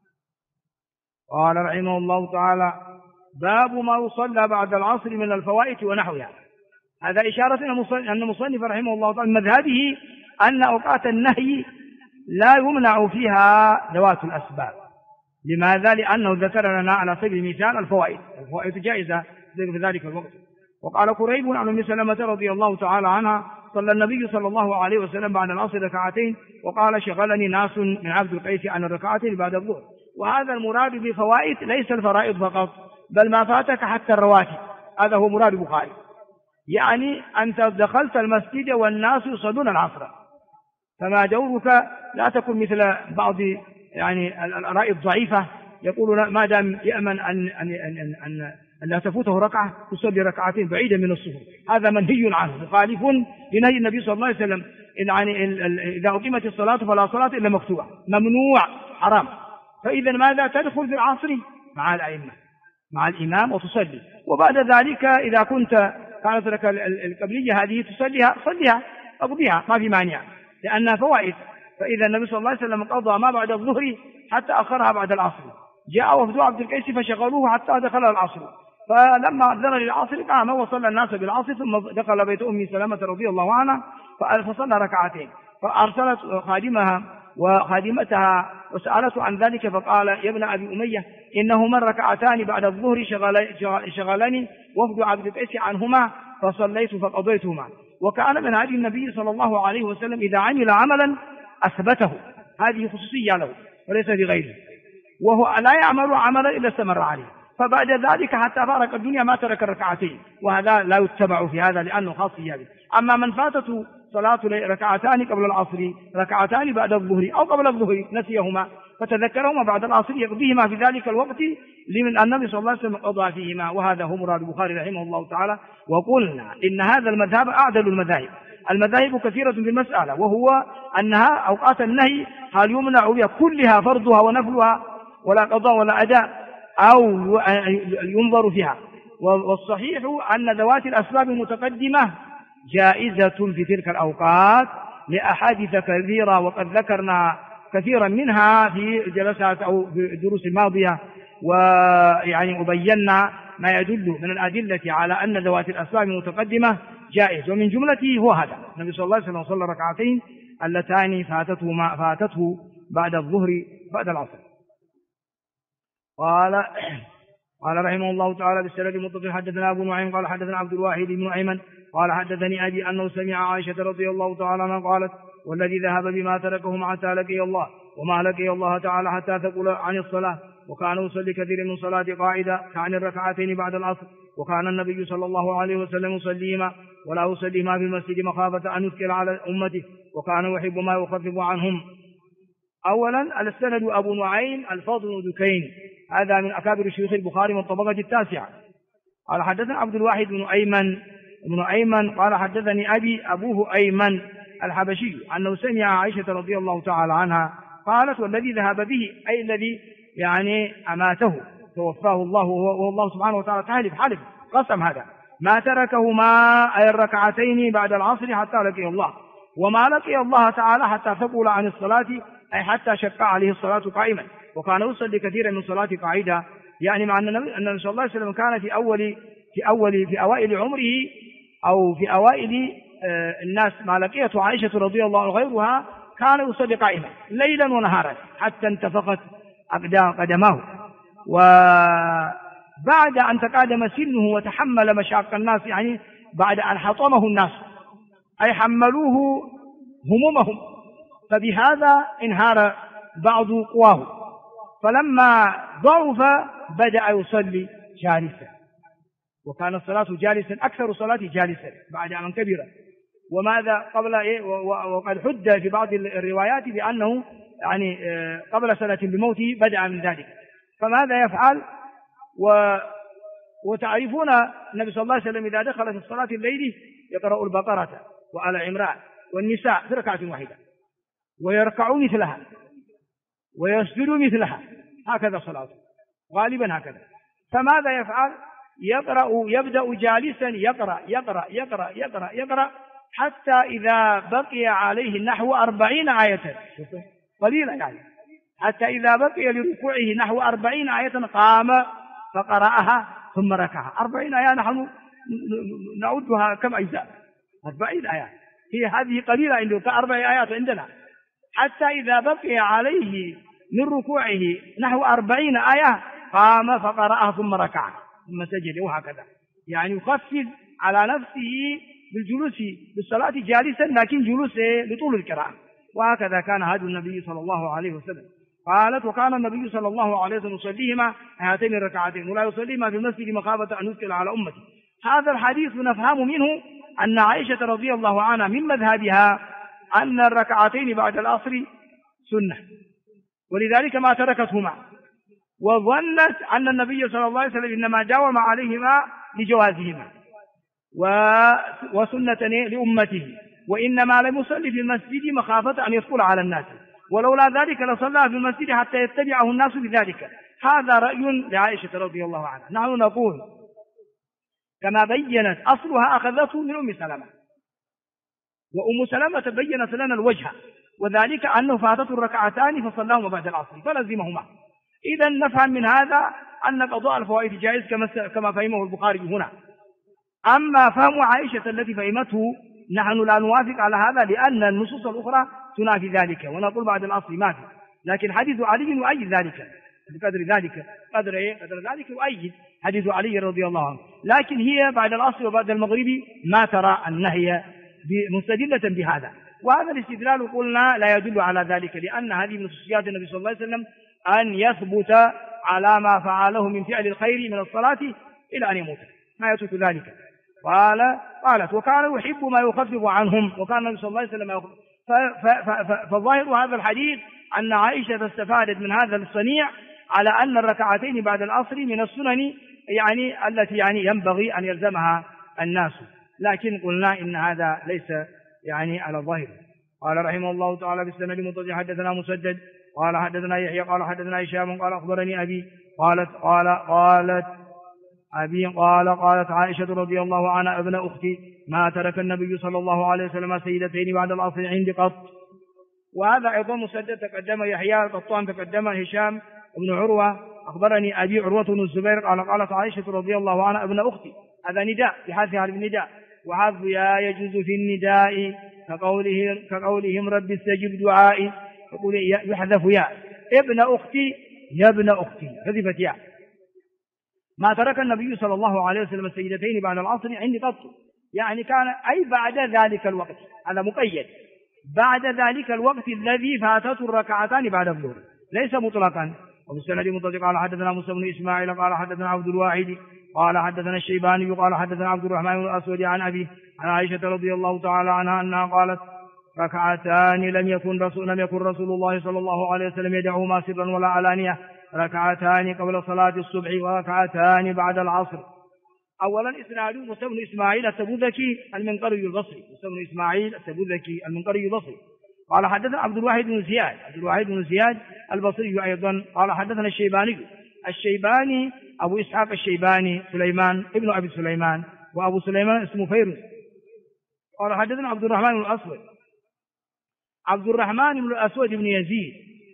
S1: قال رحمه الله تعالى: باب ما يصلى بعد العصر من الفوائت ونحوها. هذا إشارة أن المصنف رحمه الله تعالى مذهبه أن أوقات النهي لا يمنع فيها ذوات الأسباب. لماذا؟ لأنه ذكر لنا على سبيل المثال الفوائت جائزة في ذلك الوقت. وقال قريب عن أم سلمة رضي الله تعالى عنها: صلى النبي صلى الله عليه وسلم بعد العصر ركعتين، وقال: شغلني ناس من عبد القيس عن الركعتين بعد الظهر. وهذا المراد بفوائت ليس الفرائض فقط، بل ما فاتك حتى الرواتب، هذا هو مراد البخاري. يعني أنت دخلت المسجد والناس يصلون العصر، فما دورك لا تكن مثل بعض الآراء الضعيفة يقولون ما دام يأمن أن لا تفوته ركعة تصلي ركعتين بعيدا من الصفوف. هذا منهي عنه، مخالف لنهي النبي صلى الله عليه وسلم. إذا أقيمت الصلاة فلا صلاة إلا مكتوبة، ممنوع، حرام. فإذا ماذا؟ تدخل في العصر مع الأئمة مع الإمام وتصلي، وبعد ذلك إذا كانت لك القبلية هذه صليها أقضيها، ما في مانع، لأنها فوائد. فإذا النبي صلى الله عليه وسلم قضى ما بعد الظهر حتى أخرها بعد العصر. جاء وفد عبد القيس فشغلوه حتى دخل العصر، فلما أذن للعصر قام وصلى الناس بالعصر، ثم دخل بيت أم سلمة رضي الله عنها فصلى ركعتين، فأرسلت وخادمتها وسألته عن ذلك، فقال: يا ابن أبي أمية، إنهما ركعتان بعد الظهر شغلني وفد عبد القيس عنهما فصليت فقضيتهما. وكان من هدي النبي صلى الله عليه وسلم إذا عمل عملا أثبته، هذه خصوصية له وليس لغيره، وهو لا يعمل عملا إلا استمر عليه، فبعد ذلك حتى فارق الدنيا ما ترك الركعتين، وهذا لا يتبع في هذا لأنه خاصية به. أما من فاتته صلاة ركعتان قبل العصر، ركعتان بعد الظهر أو قبل الظهر نسيهما فتذكرهما بعد العصر يقضيهما في ذلك الوقت لمن النبي صلى الله عليه وسلم قضى فيهما. وهذا هو مراد البخاري رحمه الله تعالى. وقلنا إن هذا المذهب أعدل المذاهب. المذاهب كثيرة في المسألة، وهو أنها أوقات النهي هل يمنع بها كلها فرضها ونفلها ولا قضاء ولا أداء، أو ينظر فيها. والصحيح أن ذوات الأسباب المتقدمة جائزة في تلك الأوقات لأحاديث كثيرة، وقد ذكرنا كثيرا منها في الجلسات أو في الدروس الماضية، وبينا ما يدل من الأدلة على أن ذوات الأسباب المتقدمة جائز. ومن جملته هو هذا: النبي صلى الله عليه وسلم صلى ركعتين اللتان فاتته بعد الظهر بعد العصر. قال رحمه الله تعالى: بالسند المتصل حدثنا أبو نعيم قال حدثنا عبد الواحد بن أيمن قال حدثني أبي أنه سمع عائشة رضي الله تعالى عنها قالت: والذي ذهب بما تركه حتى لقي الله، وما لقي الله تعالى حتى ثقل عن الصلاة، وكان يصلي كثير من صلاة قاعدة كعن الركعتين بعد العصر، وكان النبي صلى الله عليه وسلم يصليهما ولا يصليهما في المسجد مخافة أن يثقل على أمته، وكان يحب ما يخفف عنهم. أولا السند أبو نعيم الفضل بن دكين، هذا من أكابر شيوخ البخاري من الطبقة التاسعة. قال حدثنا عبد الواحد بن أيمن قال حدثني أبوه أيمن الحبشي أنه سمع عائشة رضي الله تعالى عنها قالت: والذي ذهب به أي الذي أماته توفاه الله، وهو الله سبحانه وتعالى حلف قسم هذا، ما تركهما أي الركعتين بعد العصر حتى لقي الله، وما لقي الله تعالى حتى ثقل عن الصلاة أي حتى شق عليه الصلاة قائما، وكان يصلي كثيرا من صلاة قاعدة. يعني مع أن النبي صلى الله عليه وسلم كان في أوائل عمره أو في أوائل الناس ما لقيته عائشة رضي الله عنها غيرها كان يصلي قائما ليلا ونهارا حتى انتفخت قدماه. وبعد أن تقادم سنه وتحمل مشاق الناس، يعني بعد أن حطمه الناس أي حملوه همومهم، فبهذا انهار بعض قواه، فلما ضعف بدأ يصلي جالسا، وكان الصلاة جالسا، أكثر صلاة جالسا بعد أن كبر. وماذا قبل إيه؟ وقد حد في بعض الروايات بأنه يعني قبل سنة بموته بدأ من ذلك. فماذا يفعل؟ وتعرفون النبي صلى الله عليه وسلم إذا دخل في الصلاة الليل يقرأ البقرة وآل عمران والنساء في ركعة واحدة، ويركع مثلها ويسجد مثلها، هكذا صلاته غالبا هكذا. فماذا يفعل؟ يبدأ جالسا يقرأ يقرأ يقرأ يقرأ يقرأ حتى إذا بقي عليه نحو 40 آية، قليلا يعني، حتى إذا بقي لركوعه نحو 40 آية قام فقرأها ثم ركعها. 40 آية نحن نعدها كم أجزاء؟ 40 آيات، هي هذه قليلة عنده، كأربع آيات عندنا. حتى إذا بقي عليه من ركوعه نحو 40 آية قام فقرأها ثم ركع ثم سجد، وهكذا يعني يخفف على نفسه بالجلوس بالصلاة جالسا، لكن جلوس لطول القراءة. وهكذا كان هدي النبي صلى الله عليه وسلم. قالت: وكان النبي صلى الله عليه وسلم يصليهما هاتين الركعتين ولا يصليهما في المسجد مخافة أن يثقل على أمته. هذا الحديث نفهم منه أن عائشة رضي الله عنها من مذهبها أن الركعتين بعد العصر سنة، ولذلك ما تركتهما، وظنت أن النبي صلى الله عليه وسلم إنما داوم عليهما لجوازهما وسنة لأمته، وإنما لم يصلي في المسجد مخافة أن يثقل على الناس، ولولا ذلك لصلى في المسجد حتى يتبعه الناس بذلك. هذا رأي لعائشة رضي الله عنها. نحن نقول كما بينت أصلها أخذته من أم سلمة، وأم سلمة بينت لنا الوجه، وذلك أنه فاتته الركعتان فصلاهما بعد العصر فلزمهما. إذا نفهم من هذا أن قضاء الفوائد جائز كما فهمه البخاري هنا. أما فهم عائشة التي فهمته نحن لا نوافق على هذا، لأن النصوص الأخرى تنافي ذلك، ونقول بعد العصر ما في، لكن حديث علي يؤيد ذلك قدر ذلك يؤيد حديث علي رضي الله عنه. لكن هي بعد العصر وبعد المغرب ما ترى النهي مستدلة بهذا، وهذا الاستدلال قلنا لا يدل على ذلك، لأن هذه من خصوصيات النبي صلى الله عليه وسلم أن يثبت على ما فعله من فعل الخير من الصلاة إلى أن يموت، ما يترك ذلك. قالت: وكان يحب ما يخفف عنهم، وكان النبي صلى الله عليه وسلم فظاهر هذا الحديث أن عائشة استفادت من هذا الصنيع على أن الركعتين بعد العصر من السنن يعني التي يعني ينبغي أن يلزمها الناس، لكن قلنا إن هذا ليس يعني على الظاهر. قال رحمه الله تعالى: بالسند المتصل حدثنا مسدد قال حدثنا يحيى قال حدثنا هشام قال أخبرني أبي قالت عائشة رضي الله عنها: ابن أختي ما ترك النبي صلى الله عليه وسلم سيدتين بعد العصر عندي قط. وهذا أيضا مسدد تقدم، يحيى القطان تقدم، هشام بن عروة أخبرني أبي عروة بن الزبير قالت عائشة رضي الله عنها: ابن أختي. هذا نداء بحذفها بالنداء، وحذف يا يجوز في النداء كقولهم رب استجب دعائي، يقول يحذف يا ابن أختي يا ابن أختي، حذفت يا. ما ترك النبي صلى الله عليه وسلم السيدتين بعد العصر عندي قط، يعني كان أي بعد ذلك الوقت، هذا مقيد، بعد ذلك الوقت الذي فاتته الركعتان بعد الظهر، ليس مطلقا. وبالسند المتصل قال حدثنا موسى بن إسماعيل قال حدثنا عبد الواحد قال حدثنا الشيباني قال حدثنا عبد الرحمن بن الأسود عن أبيه عن عائشة رضي الله تعالى عنها أنها قالت: ركعتان لم يكن رسول الله صلى الله عليه وسلم يدعوهما سرا ولا علانية، ركعتان قبل صلاة الصبح وركعتان بعد العصر. أولا إسناد موسى بن إسماعيل التبوذكي المنقري البصري قال حدثنا عبد الواحد بن زياد البصري أيضا قال حدثنا الشيباني أبو إسحاق الشيباني سليمان ابن أبي سليمان، وأبو سليمان اسمه فيروز. قال حدثنا عبد الرحمن بن الأسود بن يزيد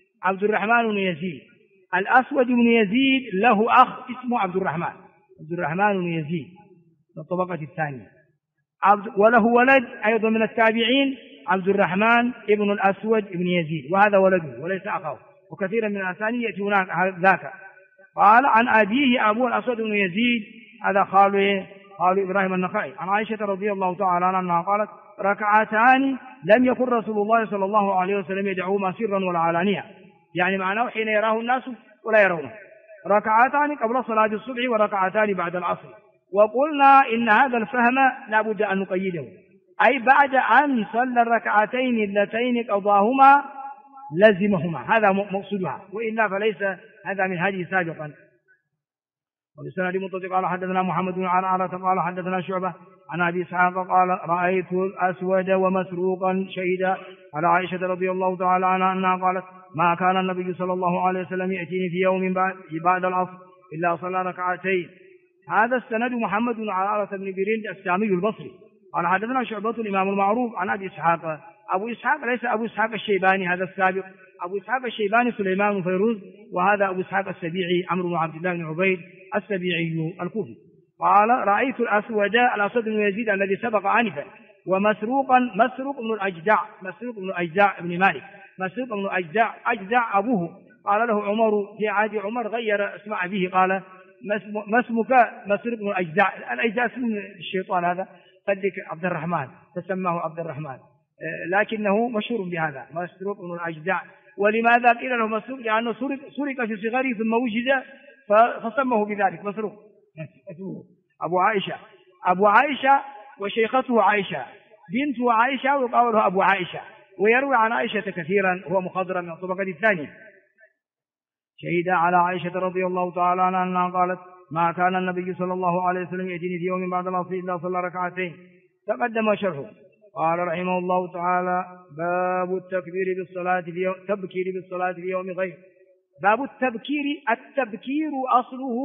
S1: الأسود بن يزيد له أخ اسمه عبد الرحمن بن يزيد من الطبقة الثانية، وله ولد أيضا من التابعين عبد الرحمن ابن الأسود بن يزيد، وهذا ولده وليس أخاه، وكثيرا من الأسانيد يأتي هناك ذاك. قال عن أبيه أبو الأسود بن يزيد هذا خاله إبراهيم النخعي عن عائشة رضي الله تعالى عنها قالت: ركعتان لم يكن رسول الله صلى الله عليه وسلم يدعوهما سرا ولا علانية، يعني معناه حين يراه الناس ولا يرونه، ركعتان قبل صلاة الصبح وركعتان بعد العصر. وقلنا إن هذا الفهم لا بد أن نقيده، أي بعد أن صلى الركعتين اللتين قضاهما لزمهما، هذا مقصودها، وإلا فليس هذا من هذه سابقا. وبسند متصل قال حدثنا محمد بن عرعرة قال حدثنا شعبة عن أبي إسحاق قال رأيت الأسود ومسروقا شهيدا على عائشة رضي الله تعالى عنها أنها قالت ما كان النبي صلى الله عليه وسلم يأتيني في يوم بعد العصر إلا صلى ركعتين. هذا السند محمد بن عرعرة بن بريد السامي البصري قال حدثنا شعبة الإمام المعروف عن أبي إسحاق. أبو إسحاق ليس أبو إسحاق الشيباني هذا السابق، أبو إسحاق الشيباني سليمان بن فيروز، وهذا أبو إسحاق السبيعي عمرو بن عبد الله بن عبيد السبيعي الكوفي. قال رأيت الأسود بن يزيد الذي سبق آنفا، ومسروق بن الأجدع بن مالك، مسروق بن أجدع أبوه. قال له عمر في عهد عمر غير اسم أبيه، قال ما اسمك؟ مسروق بن الأجدع اسم الشيطان هذا، قدك عبد الرحمن، فسماه عبد الرحمن، لكنه مشهور بهذا مسروق بن الأجدع. ولماذا قيل له مسروق؟ لأنه سرق في صغره ثم وجد فسمه بذلك مسروق. أبو عائشة وشيخته عائشة، بنته عائشة ويقال له أبو عائشة، ويروي عن عائشة كثيرا، هو مخضرم من الطبقة الثانية. شهد على عائشة رضي الله تعالى عنها أنها قالت ما كان النبي صلى الله عليه وسلم يأتيني في يوم بعد العصر إلا صلى ركعتين. تقدم شرحه. قال رحمه الله تعالى باب التبكير بالصلاة في يوم غير. باب التبكير أصله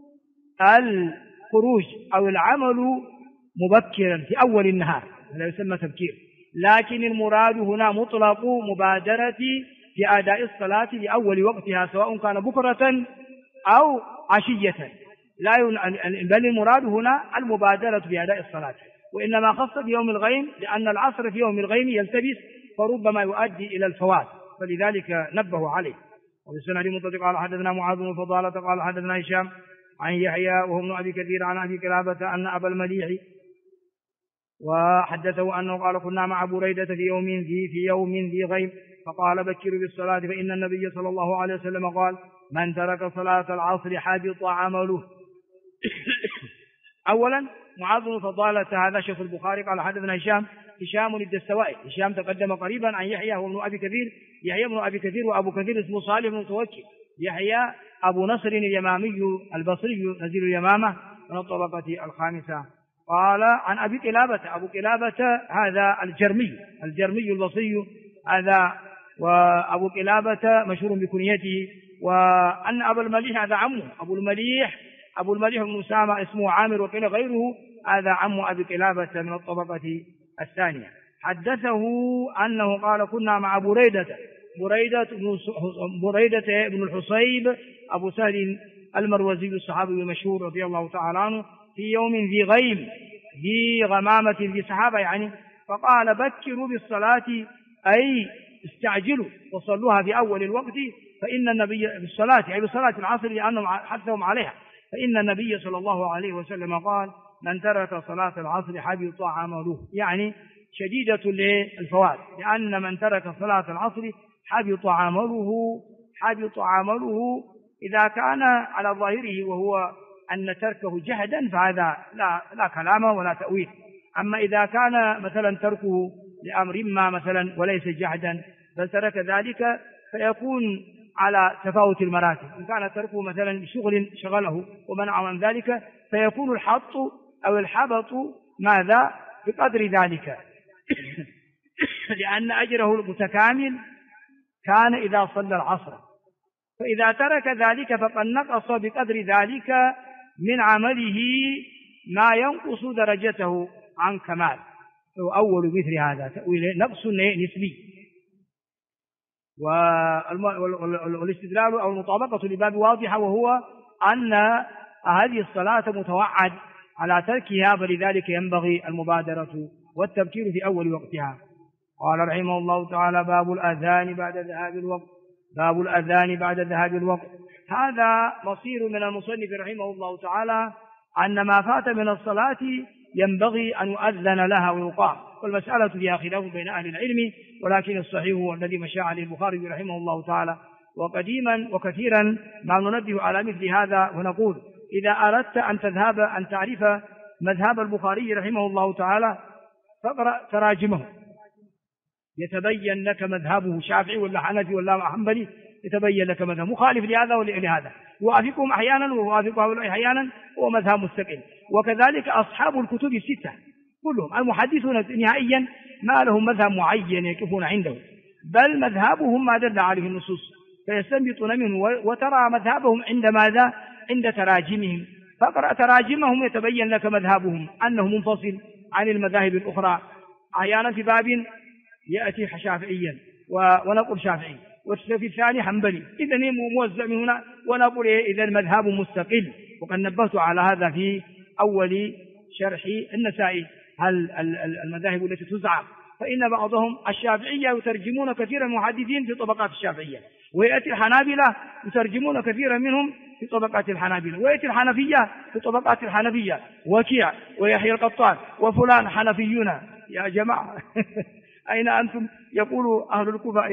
S1: الخروج أو العمل مبكرا في أول النهار، هذا يسمى تبكير، لكن المراد هنا مطلق مبادرة في أداء الصلاة لأول وقتها سواء كان بكرة أو عشية، بل المراد هنا المبادرة في أداء الصلاة، وإنما خص بيوم الغيم لأن العصر في يوم الغيم يلتبس فربما يؤدي إلى الفوات، فلذلك نبهوا عليه. وبالسند المتصل قال حدثنا معاذ بن فضالة قال حدثنا هشام عن يحيى وهو ابن أبي كثير عن أبي كلابة أن أبا المليح وحدثه أنه قال كنا مع بريدة في يوم ذي غيم فقال بكروا بالصلاة فإن النبي صلى الله عليه وسلم قال من ترك صلاة العصر حبط عمله. أولا معاذ بن فضالة هذا شيخ البخاري قال حدثنا هشام الدستوائي، هشام تقدم قريبا عن يحيى وهو ابن أبي كثير، يحيى بن أبي كثير وأبو كثير اسمه صالح بن توكل، يحيى أبو نصر اليمامي البصري نزيل اليمامة من الطبقة الخامسة. قال عن أبي قلابة هذا الجرمي البصري هذا، وأبو قلابة مشهور بكنيته، وأن أبا المليح هذا عمه أبو المليح بن أسامة اسمه عامر وقيل غيره، هذا عم أبي قلابة من الطبقة الثانية. حدثه أنه قال كنا مع بريدة بن الحصيب أبو سهل المروزي الصحابي المشهور رضي الله تعالى عنه في يوم ذي غيم ذي غمامة ذي سحابة يعني، فقال بكروا بالصلاة أي استعجلوا وصلوها في أول الوقت، فإن النبي بالصلاة أي بصلاة العصر لأنهم حثهم عليها، فإن النبي صلى الله عليه وسلم قال من ترك صلاة العصر حبط عمله، يعني شديدة للفوات، لأن من ترك صلاة العصر حبط عمله إذا كان على ظاهره وهو أن تركه جهدا فهذا لا كلام ولا تأويل. أما إذا كان مثلا تركه لأمر ما مثلا وليس جهدا بل ترك ذلك فيكون على تفاوت المراتب، إن كان تركه مثلا شغل شغله ومنع من ذلك فيكون الحط أو الحبط ماذا بقدر ذلك لأن أجره المتكامل كان إذا صلى العصر، فإذا ترك ذلك فقد نقص بقدر ذلك من عمله ما ينقص درجته عن كمال، أول مثل هذا تأويل نقص نسبي. والاستدلال أو المطابقة لباب واضحة، وهو أن هذه الصلاة متوعد على تركها، فلذلك ينبغي المبادرة والتبكير في أول وقتها. قال رحمه الله تعالى باب الأذان بعد ذهاب الوقت. هذا مصير من المصنف رحمه الله تعالى أن ما فات من الصلاة ينبغي أن يؤذن لها ويقام، والمسألة فيها خلاف بين أهل العلم، ولكن الصحيح هو الذي مشى عليه البخاري رحمه الله تعالى. وقديما وكثيرا ما ننبه على مثل هذا ونقول إذا أردت أن تعرف مذهب البخاري رحمه الله تعالى فاقرأ تراجمه يتبين لك مذهبه شافعي ولا حنفي ولا حنبلي، يتبين لك مذهب مخالف لهذا ولهذا، وافقهم أحيانا ووافق هؤلاء أحيانا، هو مذهب مستقل. وكذلك أصحاب الكتب الستة كلهم المحدثون نهائيا ما لهم مذهب معين يقفون عنده، بل مذهبهم ما دل عليه النصوص فيستنبطون منه، وترى مذهبهم عند ماذا؟ عند تراجمهم، فاقرأ تراجمهم يتبين لك مذهبهم أنه منفصل عن المذاهب الأخرى. أحيانا في باب يأتي شافعيا ونقول شافعي، وفي الثاني حنبلي، إذن موزع من هنا ونقول إذا المذهب مستقل. وقد نبهت على هذا في أول شرح النسائي. هل المذاهب التي تزعم، فإن بعضهم الشافعية يترجمون كثيرا من المحدثين في طبقات الشافعية، ويأتي الحنابلة يترجمون كثيرا منهم في طبقات الحنابلة، ويأتي الحنفية في طبقات الحنفية، وكيع ويحيى القطان وفلان حنفيون. يا جماعة أين أنتم؟ يقول أهل الكوفة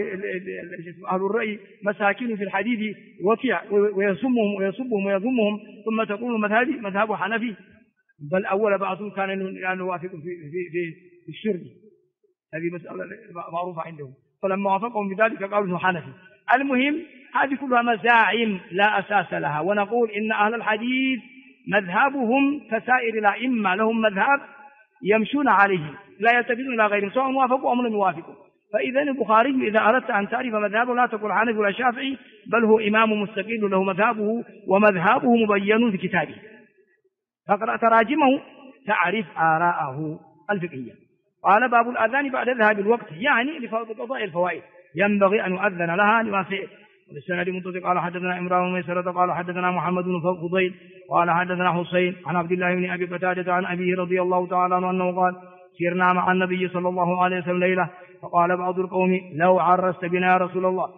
S1: أهل الرأي مساكين في الحديث وكيع، ويسمهم ويذمهم، ثم تقول مذهب حنفي، بل أول بعضهم كان يوافق في الشرب، هذه مسألة معروفة عندهم، فلما وافقهم بذلك قالوا انه حنفي. المهم هذه كلها مزاعم لا أساس لها، ونقول إن أهل الحديث مذهبهم كسائر الأئمة، لهم مذهب يمشون عليه لا يلتفتون إلى غيرهم سواء وافقوا أم لم يوافقوا. فإذا البخاري إذا أردت أن تعرف مذهبه لا تقول حنفي ولا شافعي، بل هو إمام مستقل له مذهبه، ومذهبه مبين في كتابه، فاقرأ تراجمه تعرف آراءه الفقهية. قال باب الأذان بعد ذهاب الوقت، يعني لقضاء الفوائد ينبغي أن يؤذن لها لما فيه. والسند منتصق قال حدثنا عمران بن ميسرة قال حدثنا محمد بن فضيل قال حدثنا حسين عن عبد الله بن أبي قتادة عن أبيه رضي الله تعالى عنه أنه قال سرنا مع النبي صلى الله عليه وسلم ليلة، فقال بعض القوم لو عرست بنا يا رسول الله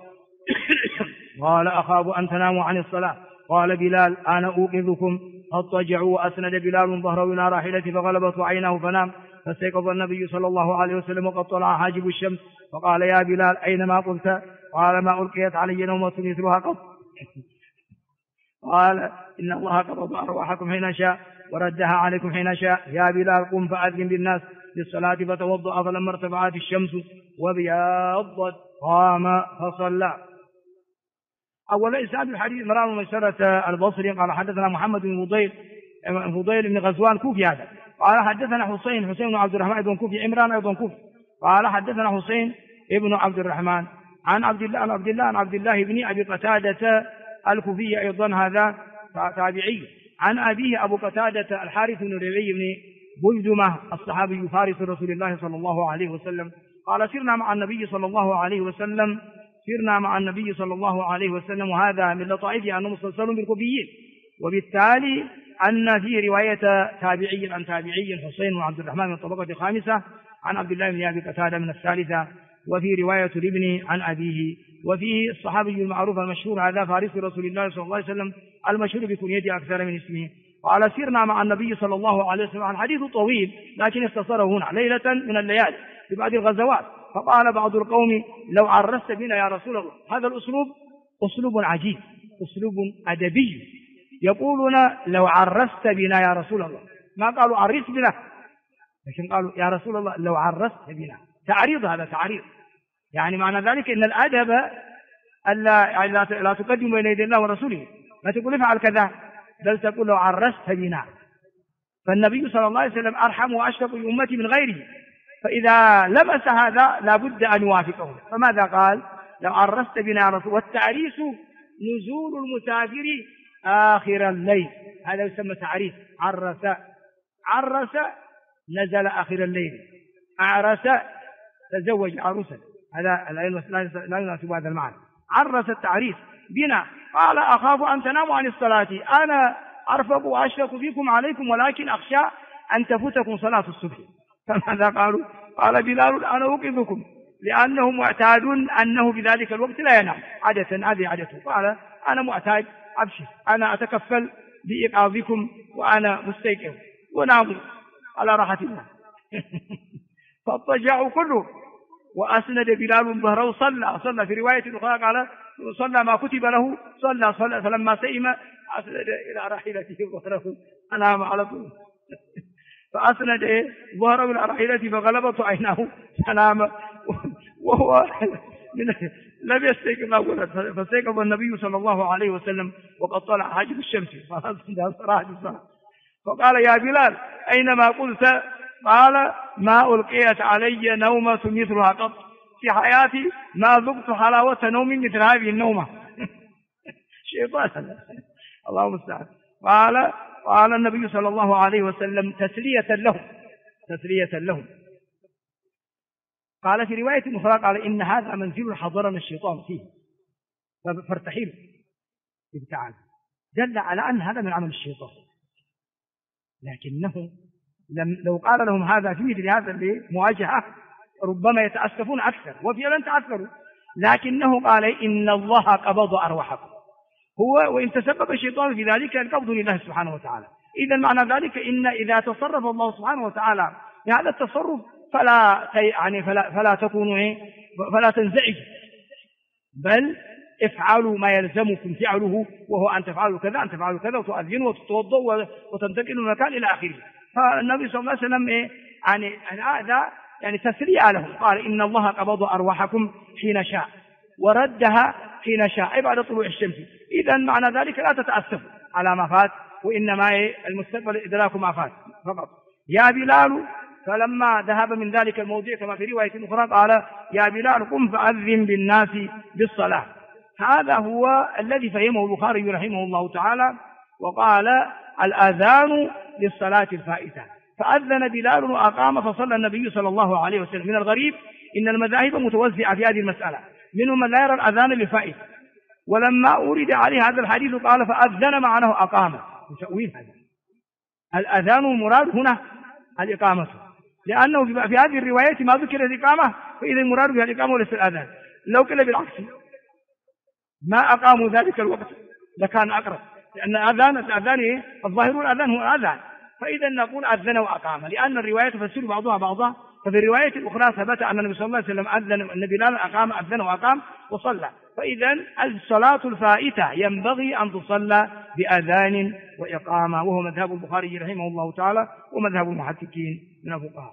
S1: قال أخاف أن تناموا عن الصلاة. قال بلال أنا أوقظكم. فاضطجعوا وأسند بلال ظهره إلى راحلته فغلبته عينه فنام، فاستيقظ النبي صلى الله عليه وسلم وقد طلع حاجب الشمس، فقال يا بلال أين ما قلت؟ قال ما ألقيت علي نومة مثلها قط. قال إن الله قبض أرواحكم حين شاء وردها عليكم حين شاء. يا بلال قم فأذن بالناس للصلاة فتوضأ، فلما ارتفعت الشمس وبيضت قام فصلى. أول إسناد الحديث عمران بن ميسرة البصري قال حدثنا محمد بن فضيل بن غزوان كوفي هذا، قال حدثنا حسين بن عبد الرحمن بن كوفي، عمران أيضا كوفي، قال حدثنا حسين ابن عبد الرحمن عن عبد الله بن أبي قتادة الكوفي أيضا، هذا تابعي، عن أبيه أبو قتادة الحارث بن ربيعي بن بلجمة الصحابي فارس رسول الله صلى الله عليه وسلم قال سرنا مع النبي صلى الله عليه وسلم، وهذا من لطائفه أنه مسلسل بالكوفيين، وبالتالي أن فيه رواية تابعي عن تابعي حسين بن عبد الرحمن من الطبقة الخامسة عن عبد الله بن أبي قتادة من الثالثة، وفي رواية الابن عن أبيه، وفيه الصحابي المعروف المشهور هذا فارس رسول الله صلى الله عليه وسلم المشهور بكنيته أكثر من اسمه. قال سرنا مع النبي صلى الله عليه وسلم، الحديث طويل لكن اختصره هنا ليلة من الليالي في بعض الغزوات، فقال بعض القوم لو عرست بنا يا رسول الله. هذا الأسلوب أسلوب عجيب، أسلوب أدبي، يقولون لو عرست بنا يا رسول الله، ما قالوا عرس بنا، لكن قالوا يا رسول الله لو عرست بنا، تعريض، هذا تعريض، يعني معنى ذلك إن الأدب لا تقدم بين يدي الله ورسوله، ما تقول افعل كذا، بل تقول لو عرست بنا. فالنبي صلى الله عليه وسلم أرحم وأشفق بأمتي من غيره، فإذا لمس هذا لابد أن يوافقه، فماذا قال؟ لو عرست بنا يا رسول. والتعريس نزول المسافر آخر الليل، هذا يسمى تعريس. عرس نزل آخر الليل، أعرس تزوج عروسا، هذا لا يناسب هذا المعنى. عرس التعريس بنا، قال أخاف أن تناموا عن الصلاة، أنا أرفق وأشفق فيكم عليكم، ولكن أخشى أن تفوتكم صلاة الصبح. فماذا قالوا؟ قال بلال أنا أوقظكم، لأنه معتاد أنه في ذلك الوقت لا ينام عادة، هذه عادته. قال أنا معتاد، أبشر، أنا أتكفل بإيقاظكم وأنا مستيقظ، وناموا على راحة الله. فاضطجعوا كلهم، وأسند بلال ظهره صلى في رواية أخرى قال صلى ما كتب له، صلى فلما سئم أسند إلى راحلته ظهره، أنام على طول. فأسند ظهره إلى راحلته فغلبته عيناه فنام، وهو لم يستيقظ أولا. فاستيقظ النبي صلى الله عليه وسلم وقد طلع حاجب الشمس فقال يا بلال أينما قلت؟ قال ما ألقيت علي نومة مثلها قط، في حياتي ما ذقت حلاوة نوم مثل هذه النومة. شيطان الله المستعان. قال النبي صلى الله عليه وسلم تسلية لهم. قال في رواية أخرى قال إن هذا منزل حضرنا الشيطان فيه فارتحلوا ابتعاد، دل على أن هذا من عمل الشيطان. لكنه لو قال لهم هذا في مثل هذا المواجهة ربما يتأسفون أكثر، وفعلا تأثروا. لكنه قال إن الله قبض أرواحكم، هو وإن تسبب الشيطان في ذلك القبض لله سبحانه وتعالى. إذا معنى ذلك إن إذا تصرف الله سبحانه وتعالى بهذا التصرف فلا تكونوا فلا تنزعج، بل افعلوا ما يلزمكم فعله، وهو أن تفعلوا كذا أن تفعلوا كذا، وتؤذنوا وتتوضؤوا وتنتقلوا من مكان إلى آخره. فالنبي صلى الله عليه وسلم هذا يعني تسلية له، قال إن الله قبض أرواحكم حين شاء وردها حين شاء بعد طلوع الشمس. إذا معنى ذلك لا تتأسفوا على ما فات، وإنما المستقبل إدراك ما فات فقط. يا بلال، فلما ذهب من ذلك الموضوع كما في رواية أخرى قال يا بلال قم فأذن بالناس بالصلاة. هذا هو الذي فهمه البخاري رحمه الله تعالى، وقال الأذان للصلاة الفائتة. فأذن بلال وأقام فصلى النبي صلى الله عليه وسلم. من الغريب إن المذاهب متوزعة في هذه المسألة، منهم من لا يرى الأذان للفائت، ولما أورد عليه هذا الحديث قال فأذن معناه أقام، وتأويل هذا الأذان المراد هنا الإقامة، لأنه في هذه الروايات ما ذكر الإقامة، فإذا المراد بها الإقامة وليس الأذان. لو كان بالعكس ما أقاموا ذلك الوقت لكان أقرب، لأن الأذان الظاهر الأذان هو الأذان، فإذا نقول أذن وأقام، لأن الروايات تفسر بعضها بعضا. ففي الرواية الأخرى ثبت أن النبي صلى الله عليه وسلم أذن، النبي لا أقام، أذن وأقام وصلى. فإذا الصلاة الفائتة ينبغي أن تصلى بأذان وإقامة، وهو مذهب البخاري رحمه الله تعالى ومذهب المحققين من الفقهاء.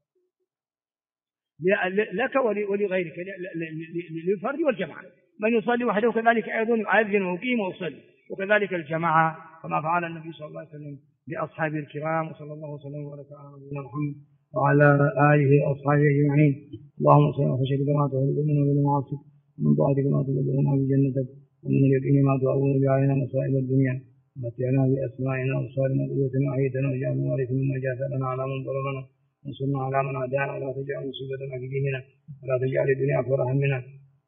S1: لك ولغيرك، للفرد والجماعة، من يصلي وحده كذلك أيضا يؤذن ويقيم ويصلي، وكذلك الجماعة كما فعل النبي صلى الله عليه وسلم بأصحابه الكرام. وصلى الله وسلم وبارك على نبينا محمد وعلى آله وأصحابه أجمعين. اللهم صل وسلم كما تحب منا بالمعاصي، ومن طاعتك ما تبلغنا بجنتك، ومن اليقين ما تعون بعيننا مصائب الدنيا، ومتعنا بأسمائنا وأبصارنا وقوتنا وحياتنا، واجعلنا وارثا منا جاثنا على من ظلمنا، وانصرنا على من عادانا، ولا تجعل مصيبتنا في ديننا، ولا تجعل الدنيا أكبر همنا.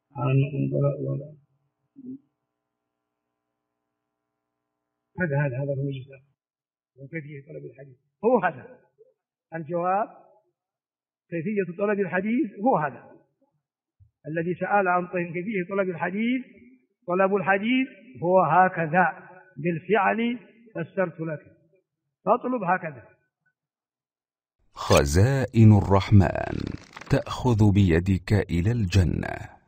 S1: هذا هو الجزاء وكيفية طلب الحديث، هو هذا الجواب. كيفية طلب الحديث هو هذا الذي سأل عن كيفية طلب الحديث. طلب الحديث هو هكذا بالفعل، فسرت لك، فاطلب هكذا.
S2: خزائن الرحمن تأخذ بيدك إلى الجنة.